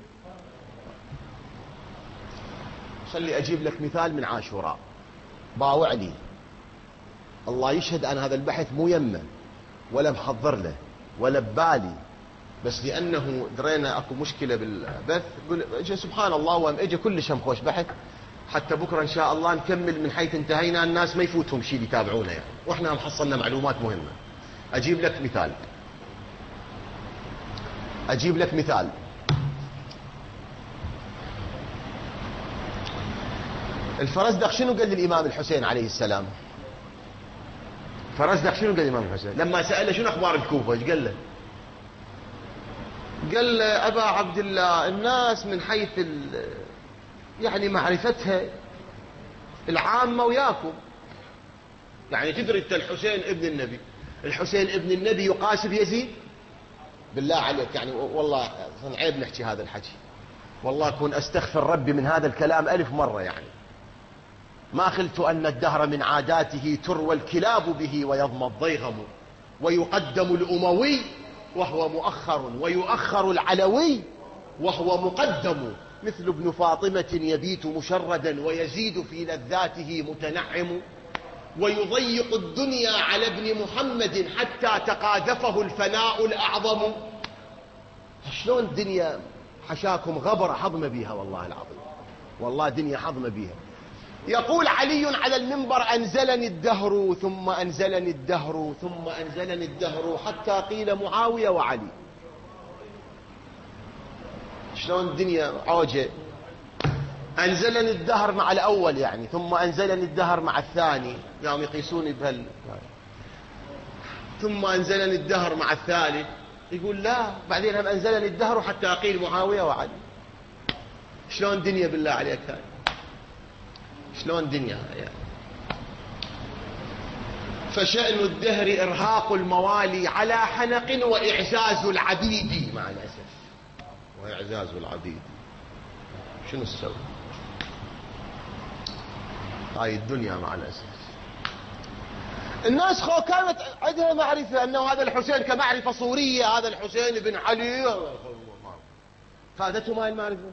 خلي اجيب لك مثال من عاشوراء. باوع لي، الله يشهد أن هذا البحث مو يمه ولا محضر له ولا ببالي، بس لأنه درينا اكو مشكلة بالبث قل سبحان الله، وام اجى كلش هم خوش بحث، حتى بكرة إن شاء الله نكمل من حيث انتهينا، الناس ما يفوتهم شيء يتابعونه يعني، وإحنا محصلنا معلومات مهمة. أجيب لك مثال. الفرزدق شنو قال للإمام الحسين عليه السلام؟ فرزدق شنو قال للإمام الحسين لما سأله شنو أخبار الكوفة؟ ايش قال له؟ قال له أبا عبد الله، الناس من حيث يعني معرفتها العامة وياكم، يعني تدري انت الحسين ابن النبي، الحسين ابن النبي يقاس بيزيد؟ بالله عليك يعني والله عيب نحكي هذا الحكي، والله أكون أستغفر ربي من هذا الكلام 1000 مرة. يعني ما خلت أن الدهر من عاداته تروى الكلاب به ويضمى الضيغم، ويقدم الأموي وهو مؤخر، ويؤخر العلوي وهو مقدم، مثل ابن فاطمة يبيت مشردا ويزيد في لذاته متنعم، ويضيق الدنيا على ابن محمد حتى تقاذفه الفناء الأعظم. شلون الدنيا حشاكم غبرة حظم بيها، والله العظيم والله دنيا حظم بيها. يقول علي على المنبر: أنزلني الدهر ثم أنزلني الدهر ثم أنزلني الدهر حتى قيل معاوية وعلي. شلون الدنيا عوجة. أنزلني الدهر مع الأول يعني، ثم أنزلني الدهر مع الثاني، قاموا يقيسوني بهال، ثم أنزلني الدهر مع الثالث، يقول لا بعدين هم أنزلني الدهر حتى قيل معاوية وعلي. شلون دنيا بالله عليك هاي، شلون دنيا يعني. فشأن الدهر إرهاق الموالي على حنق وإعزاز العبيد، مع الأسف وإعزاز العبيد. شنو السبب؟ هاي الدنيا مع الأسف. الناس كانت عندها معرفة أنه هذا الحسين كمعرفة صورية، هذا الحسين بن علي، فادتهم هاي المعرفة؟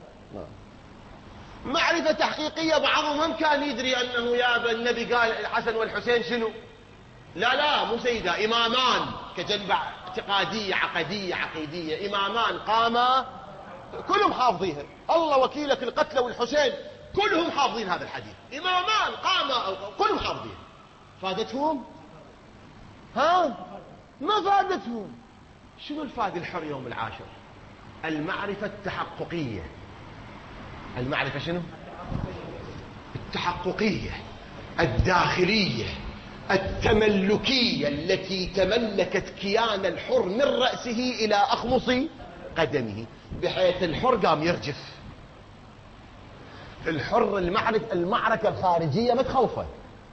معرفة تحقيقية. بعضهم هم كان يدري أنه يا النبي قال الحسن والحسين شنو؟ لا مو سيدة، إمامان كجنبة اعتقادية عقدية عقيدية، إمامان قاما، كلهم حافظيها. الله وكيلك القتلى والحسين كلهم حافظين هذا الحديث، إمامان قاما كلهم حافظين. فادتهم؟ ها؟ ما فادتهم. شنو الفائدة الحر يوم العاشر؟ المعرفة التحققية. المعرفة شنو؟ التحققية الداخلية التملكية، التي تملكت كيان الحر من رأسه إلى أخمص قدمه، بحيث الحر قام يرجف. الحر المعركة الخارجية ما تخوفه،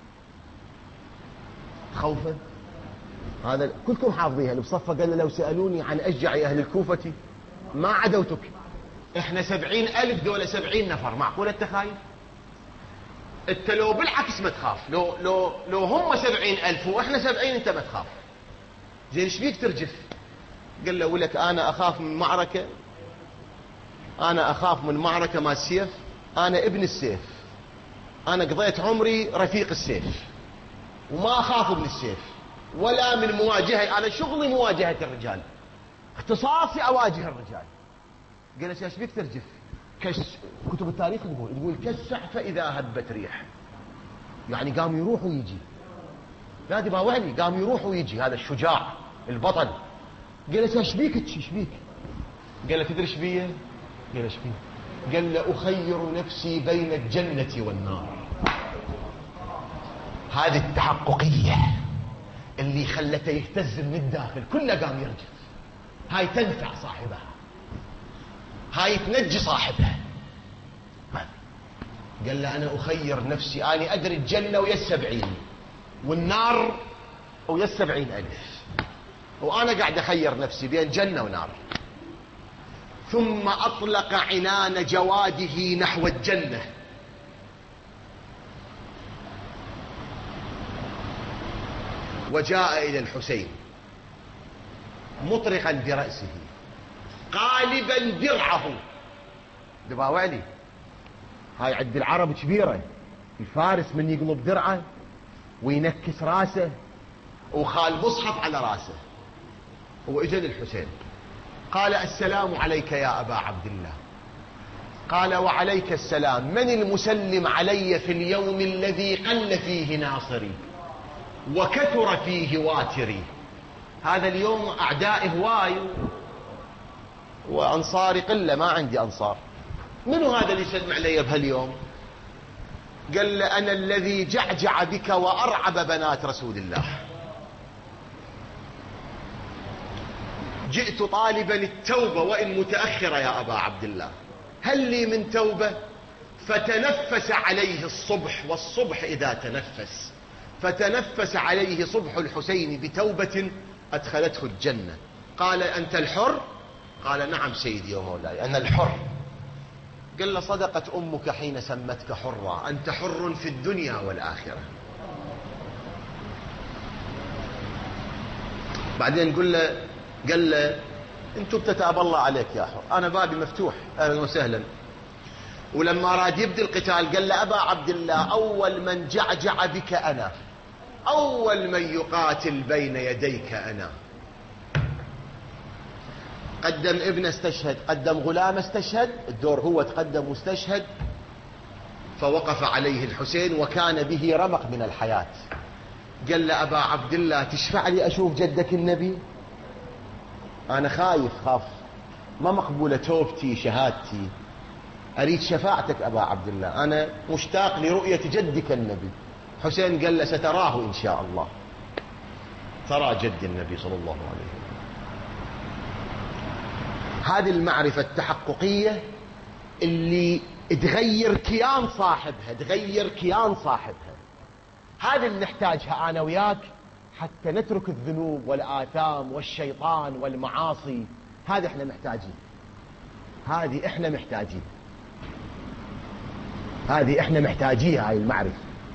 تخوفه. هذا كلكم حافظيها. اللي بصفة قال له: لو سألوني عن أشجع أهل الكوفة ما عدوتك. احنا 70,000 دولة 70 نفر، معقولة انت خايف؟ انت لو بالعكس ما تخاف، لو هم 70,000 واحنا 70 انت ما تخاف. زين ايش بيك ترجف؟ قال له: ولك انا اخاف من معركة، انا اخاف من معركة مع السيف، انا ابن السيف، انا قضيت عمري رفيق السيف وما اخاف من السيف ولا من مواجهة. انا شغلي مواجهة الرجال، اختصاصي اواجه الرجال. قال له: ايش بيك ترجف؟ كتب التاريخ تقول كالسعفة إذا هبت ريح، يعني قام يروح ويجي. لا دي باوعني، قام يروح ويجي هذا الشجاع البطل. قال له: ايش بيك ايش بيك؟ قال له: تدري ايش بيه؟ قال له: ايش بيه؟ قال له: أخير نفسي بين الجنة والنار. هذه التحققية اللي خلته يهتز من الداخل، كله قام يرجف. هاي تنفع صاحبها، هاي تنجي صاحبها. قال له: أنا أخير نفسي، أنا أدري الجنة ويا 70 والنار ويا 70,000، وأنا قاعد أخير نفسي بين جنة ونار. ثم أطلق عنان جواده نحو الجنة، وجاء إلى الحسين مطرقا برأسه قالبا درعه. دباوعني هاي عند العرب كبيرة، الفارس من يقلب درعه وينكس راسه وخال مصحف على راسه. وإجا للحسين قال: السلام عليك يا أبا عبد الله. قال: وعليك السلام. من المسلم علي في اليوم الذي قل فيه ناصري وكثر فيه واتري؟ هذا اليوم أعدائي هواي وأنصاري قلة، ما عندي أنصار. منو هذا اللي يسلم علي بهاليوم؟ قال له: أنا الذي جعجع بك وأرعب بنات رسول الله. جئت طالبا التوبة وإن متأخرة يا أبا عبد الله، هل لي من توبة؟ فتنفس عليه الصبح، والصبح إذا تنفس، فتنفس عليه صبح الحسين بتوبة أدخلته الجنة. قال أنت الحر؟ قال نعم سيدي ومولاي أنا الحر. قال له صدقت أمك حين سمتك حرا، أنت حر في الدنيا والآخرة. بعدين قال له انتم بتتاب الله عليك يا حر، أنا بابي مفتوح أهلا وسهلا. ولما راد يبدي القتال قال له أبا عبد الله أول من جعجع بك أنا، أول من يقاتل بين يديك أنا. قدم ابن استشهد، قدم غلام استشهد، الدور هو تقدم واستشهد. فوقف عليه الحسين وكان به رمق من الحياة. قال له أبا عبد الله تشفع لي أشوف جدك النبي؟ أنا خاف ما مقبولة توبتي شهادتي، أريد شفاعتك أبا عبد الله، أنا مشتاق لرؤية جدك النبي. حسين قال له ستراه إن شاء الله. ترى جد النبي صلى الله عليه وسلم. هذه المعرفة التحققية اللي تغير كيان صاحبها، تغير كيان صاحبها. هذا اللي نحتاجها أنا وياك حتى نترك الذنوب والآثام والشيطان والمعاصي. هذه احنا محتاجين، هذه احنا محتاجين، هذه احنا محتاجيها، هاي المعرفة.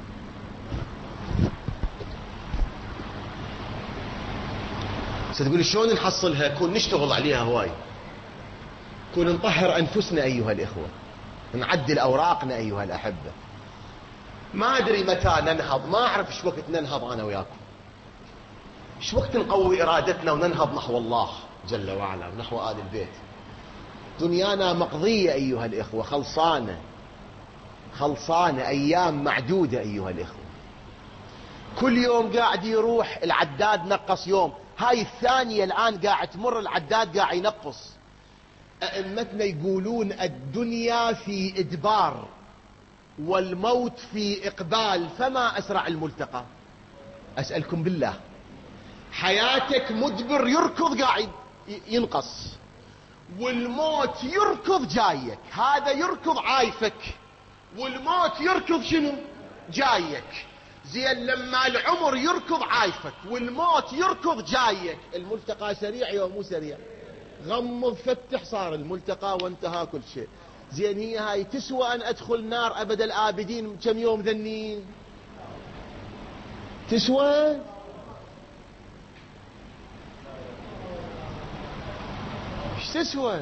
ستقول شلون نحصلها؟ كون نشتغل عليها هواي، كون نطهر أنفسنا أيها الإخوة، نعدل أوراقنا أيها الأحبة. ما أدري متى ننهض، ما أعرف إيش وقت ننهض أنا وياكم، إيش وقت نقوي إرادتنا وننهض نحو الله جل وعلا ونحو آل البيت. دنيانا مقضية أيها الإخوة، خلصانة أيام معدودة أيها الإخوة. كل يوم قاعد يروح العداد نقص يوم، هاي الثانية الآن قاعد تمر العداد قاعد ينقص. أئمتنا يقولون الدنيا في إدبار والموت في إقبال، فما أسرع الملتقى؟ أسألكم بالله، حياتك مدبر يركض قاعد ينقص، والموت يركض جايك، هذا يركض عايفك والموت يركض شنو جايك. زين لما العمر يركض عايفك والموت يركض جايك، الملتقى سريع يا مو سريع؟ غمض فتح صار الملتقى وانتهى كل شيء. زين هي هاي تسوى أن أدخل نار أبد الآبدين كم يوم ذنين؟ تسوى؟ ايش تسوى؟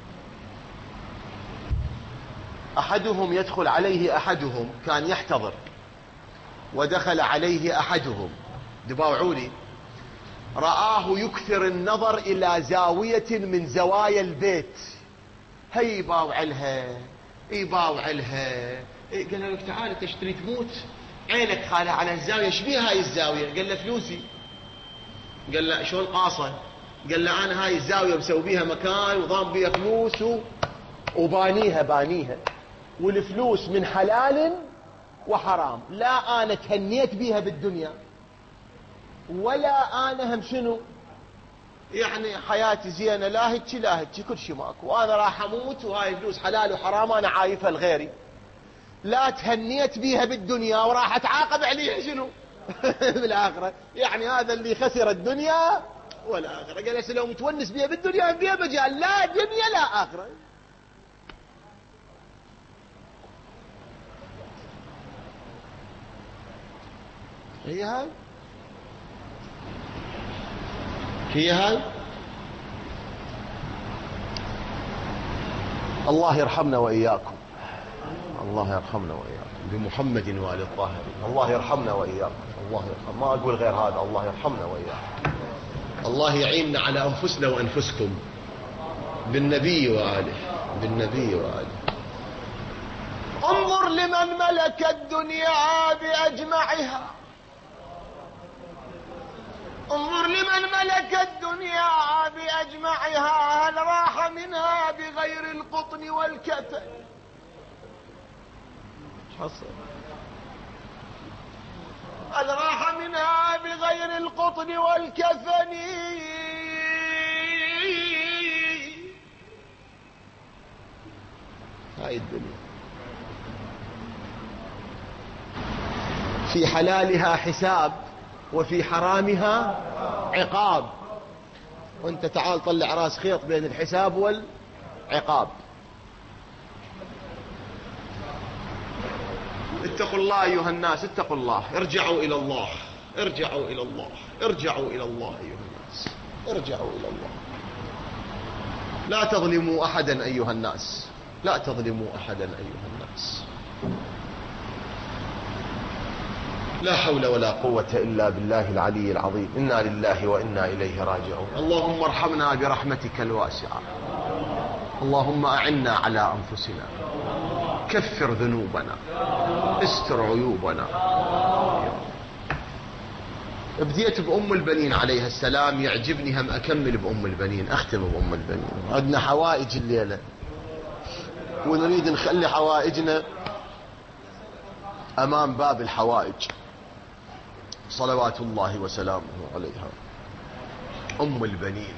أحدهم يدخل عليه، أحدهم كان يحتضر ودخل عليه أحدهم دباوعولي، رآه يكثر النظر إلى زاوية من زوايا البيت، هي يباوع لها يباوع لها. قال له تعال تشتري تموت، عينك خالها على الزاوية، ايش بيها هاي الزاوية؟ قال له فلوسي. قال له شلون قاصة؟ قال له أنا هاي الزاوية مسوي بيها مكان وضام بيها فلوس بانيها والفلوس من حلال وحرام، لا أنا تهنيت بيها بالدنيا ولا أنا هم شنو يعني حياتي زينة، لا هيك لا هيك كل شيء ماكو، وأنا راح أموت وهاي الفلوس حلال وحرام أنا عايفها لغيري، لا تهنيت بيها بالدنيا وراح أتعاقب عليها شنو بالآخرة. يعني هذا اللي خسر الدنيا والآخرة. قال لو متونس بيها بالدنيا بيها مجال، لا دنيا لا آخرة. هي هاي الله يرحمنا وإياكم، الله يرحمنا وإياكم بمحمد وآل الطاهرين، الله يرحمنا وإياكم، الله يرحم، ما أقول غير هذا، الله يرحمنا وإياكم، الله يعيننا على أنفسنا وأنفسكم بالنبي وآله، بالنبي وآله. انظر لمن ملك الدنيا بأجمعها، انظر لمن ملك الدنيا بأجمعها، هل راح منها بغير القطن والكفن؟ هل راح منها بغير القطن والكفن؟ هاي الدنيا في حلالها حساب وفي حرامها عقاب. وانت تعال طلع راس خيط بين الحساب والعقاب. اتقوا الله أيها الناس، اتقوا الله، ارجعوا إلى الله، ارجعوا إلى الله، ارجعوا إلى الله أيها الناس، ارجعوا إلى الله. لا تظلموا أحدا أيها الناس، لا تظلموا أحدا أيها الناس. لا حول ولا قوة إلا بالله العلي العظيم. إنا لله وإنا إليه راجعون. اللهم ارحمنا برحمتك الواسعة، اللهم أعنا على أنفسنا، كفر ذنوبنا، استر عيوبنا. بديت بأم البنين عليها السلام، يعجبني هم أكمل بأم البنين، أختم بأم البنين. عندنا حوائج الليلة ونريد نخلي حوائجنا أمام باب الحوائج صلوات الله وسلامه عليها. أم البنين،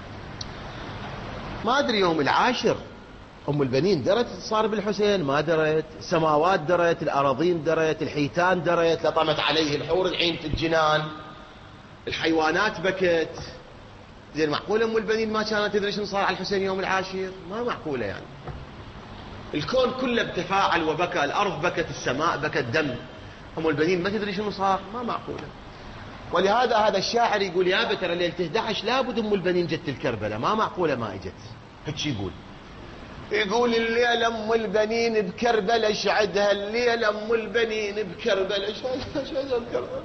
ما أدري يوم العاشر أم البنين درت صار بالحسين، ما درت، السماوات درت، الأراضين درت، الحيتان درت، لطمت عليه الحور العين في الجنان، الحيوانات بكت. زين معقولة أم البنين ما كانت تدري شنو صار على الحسين يوم العاشر؟ ما معقولة يعني. الكون كله بتفاعل وبكى، الأرض بكت، السماء بكت دم. أم البنين ما تدري شنو صار؟ ما معقولة. ولهذا هذا الشاعر يقول يا ترى ليلة 11 لابد أم البنين جت الكربلة، ما معقولة ما اجت. هيك يقول الليلة أم البنين بكربلة ايش عدها، الليلة أم البنين بكربلة ايش عدها بكربلة.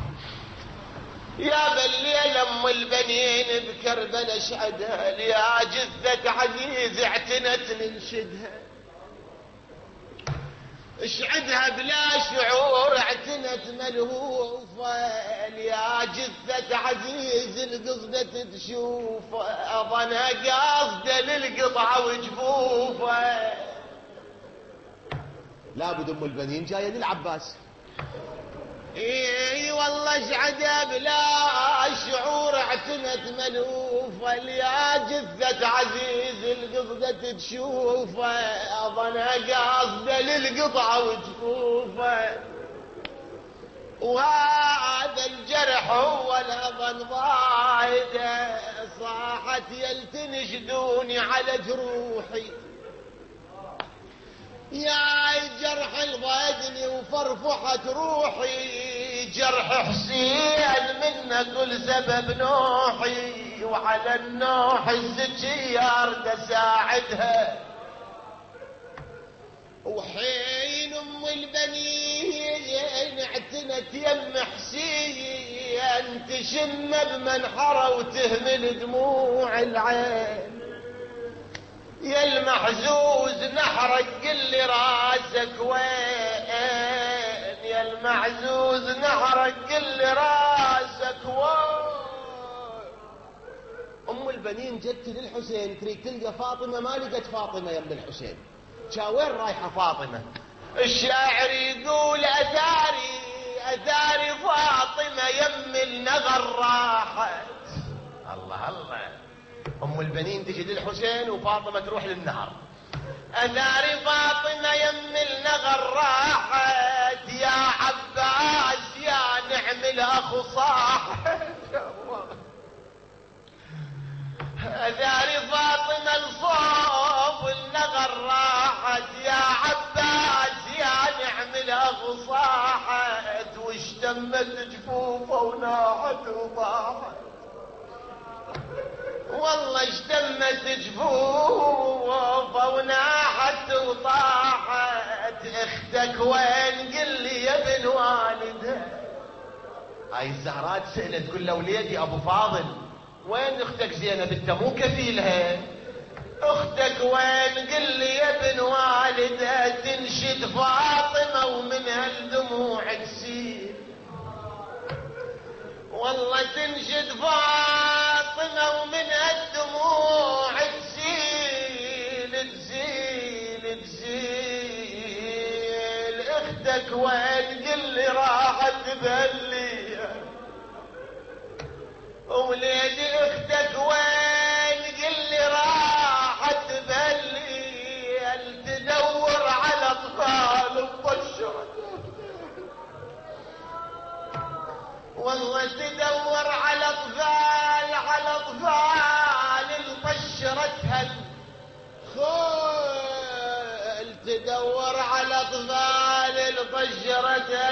يا بالليلة أم البنين بكربلة ايش عدها، يا جثة عزيز اعتنت ننشدها. اشعدها بلا شعور اعتنت ملهوفة، يا جثة عزيز القصدة تشوفه، اظنها قاصدة للقطعة وجفوفه. لابد ام البنين جاية للعباس. اي والله اشعدها بلا شعور اعتنت ملهوفة، يا جثة عزيز القصدة تشوفه، اظنها قاصدة للقطعة وجفوفه. وهذا الجرح هو الاظن ضايده، صاحت يلتنشدوني على جروحي، يا جرح الضادني وفرفحت روحي، جرح حسين منه كل سبب نوحي، وعلى النوح الزكية ارد اساعدها. وحين ام البنين اعتنت يم حسين، تشم بمنحره وتهمل دموع العين، يا المعزوز نحرك قل لي راسك وين، يا المعزوز نحرك قل لي راسك وين. ام البنين جت للحسين تريد تلقى فاطمه، ما لقت فاطمه يم الحسين. وين رايحه فاطمه؟ الشاعر يقول اثاري فاطمه يم النغر راحت. الله الله، أم البنين تجي للحسين وفاطمة تروح للنهر. أثاري فاطمة يم النغر راحت، يا عباس يا نعم الأخ صاحت. أثاري فاطمة الصوب النغر راحت، يا عباس يا نعم الأخ صاحت، واشتمت جفوفه وناحت وطاحت. والله اشتمت جفوفه وناحت وطاحت، اختك وين قل لي يا ابن والدها. هاي الزهرات سألت تقول له وليدي ابو فاضل وين اختك زينب، انت مو كفيلها؟ اختك وين قل لي يا ابن والدها، تنشد فاطمه ومن هالدموع تسيل. والله تنشد فاطمة ومن الدموع تسيل تسيل تسيل. اختك وين قل لي راحت بهاللي، وليدي اختك وين قل لي راحت بهاللي، تدور على اطفال مبشرة. والله تدور على اطفال الأغفال طشرتها الخيل، تدور على أطفال طشرتها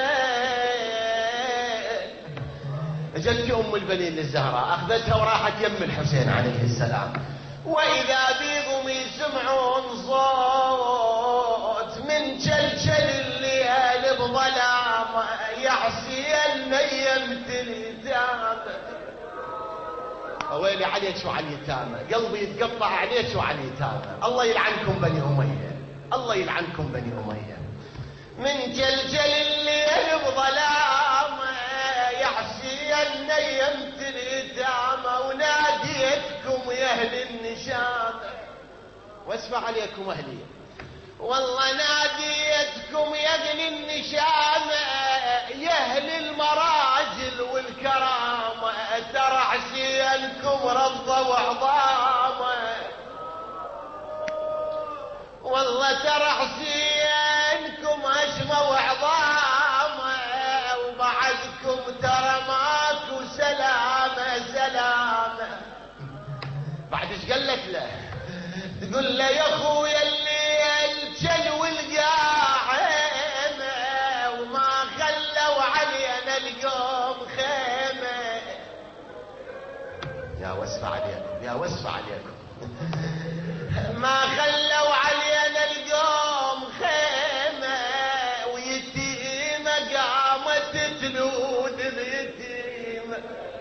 الخيل. اجت أم البنين الزهراء أخذتها وراحت يم الحسين عليه السلام، وإذا بيهم يسمعون صوت من جلجل الليل بظلام يعصي النيم تلتام. ويلي عليك وعلى اليتامى، قلبي يتقطع عليك وعلى اليتامى. الله يلعنكم بني أمية، الله يلعنكم بني أمية. من جلجل الليل بظلام يعصي النيم تلتام، وناديتكم يا أهل النشام. واسمع عليكم أهلي، والله ناديتكم يا أهل النشام، يا أهل المراجل والكرامة، ترى عشيانكم رضا وعظامة. والله ترى عشيانكم أشمى وعظامة، وبعدكم ترى ماكو سلامة سلامة. بعد ايش قالت له؟ تقول له يا اخويا الليل جلو القاعمة، وما خلوا علينا اليوم خيمة. يا وسع عليكم، يا وسع عليكم. ما خلوا علينا اليوم خيمة، ويتيمة قامت تلود اليتيمة.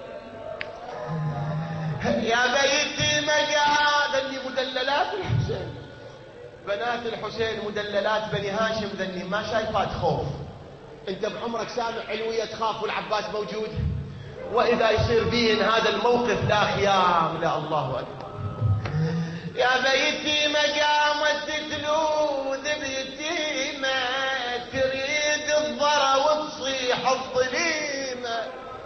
يا بيتي مقعد اللي مدللات الحسين، بنات الحسين مدللات بني هاشم ذني ما شايفات خوف. انت بعمرك سامع علوية تخاف والعباس موجود؟ واذا يصير بين هذا الموقف لا خيام. لا الله اكبر. يا بيتي مقامت تلوذ بيتيمة، تريد الضرى وتصيح الظليمة.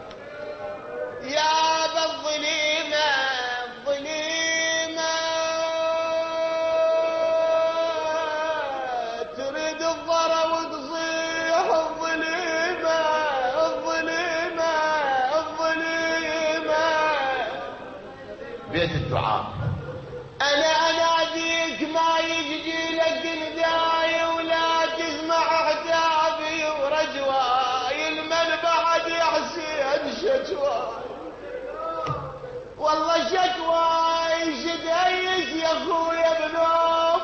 يا بالظليمة الظليمة، تريد الضرى وتصيح الظليمة الظليمة الظليمة. بيت الدعاء. أنا أناديك ما يجي لك نداي، ولا تسمع عتابي ورجواي، المن بعد يا حسين شجواي. والله شكواي شديس يا اخويا بنوم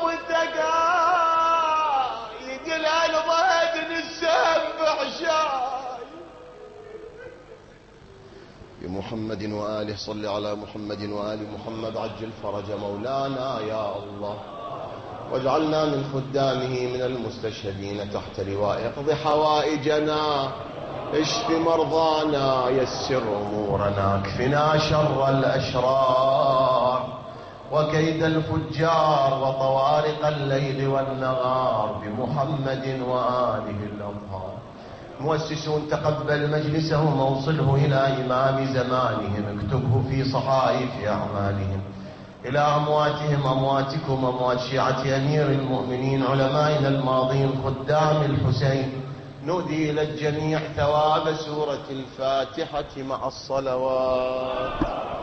وتقاي، يقل الضهد نسبح شاي. بمحمد وآله صل على محمد وآل محمد، عجل فرج مولانا يا الله، واجعلنا من خدامه من المستشهدين تحت لواء. اقض حوائجنا، اشف مرضانا، يسر أمورنا، اكفنا شر الأشرار وكيد الفجار وطوارق الليل والنهار، بمحمد وآله الأطهار. مؤسسون تقبل مجلسهم واوصله إلى إمام زمانهم، اكتبه في صحائف أعمالهم. إلى أمواتهم أمواتكم، أموات شيعة أمير المؤمنين علمائنا الماضين خدام الحسين، نودي إلى الجميع ثواب سورة الفاتحة مع الصلوات.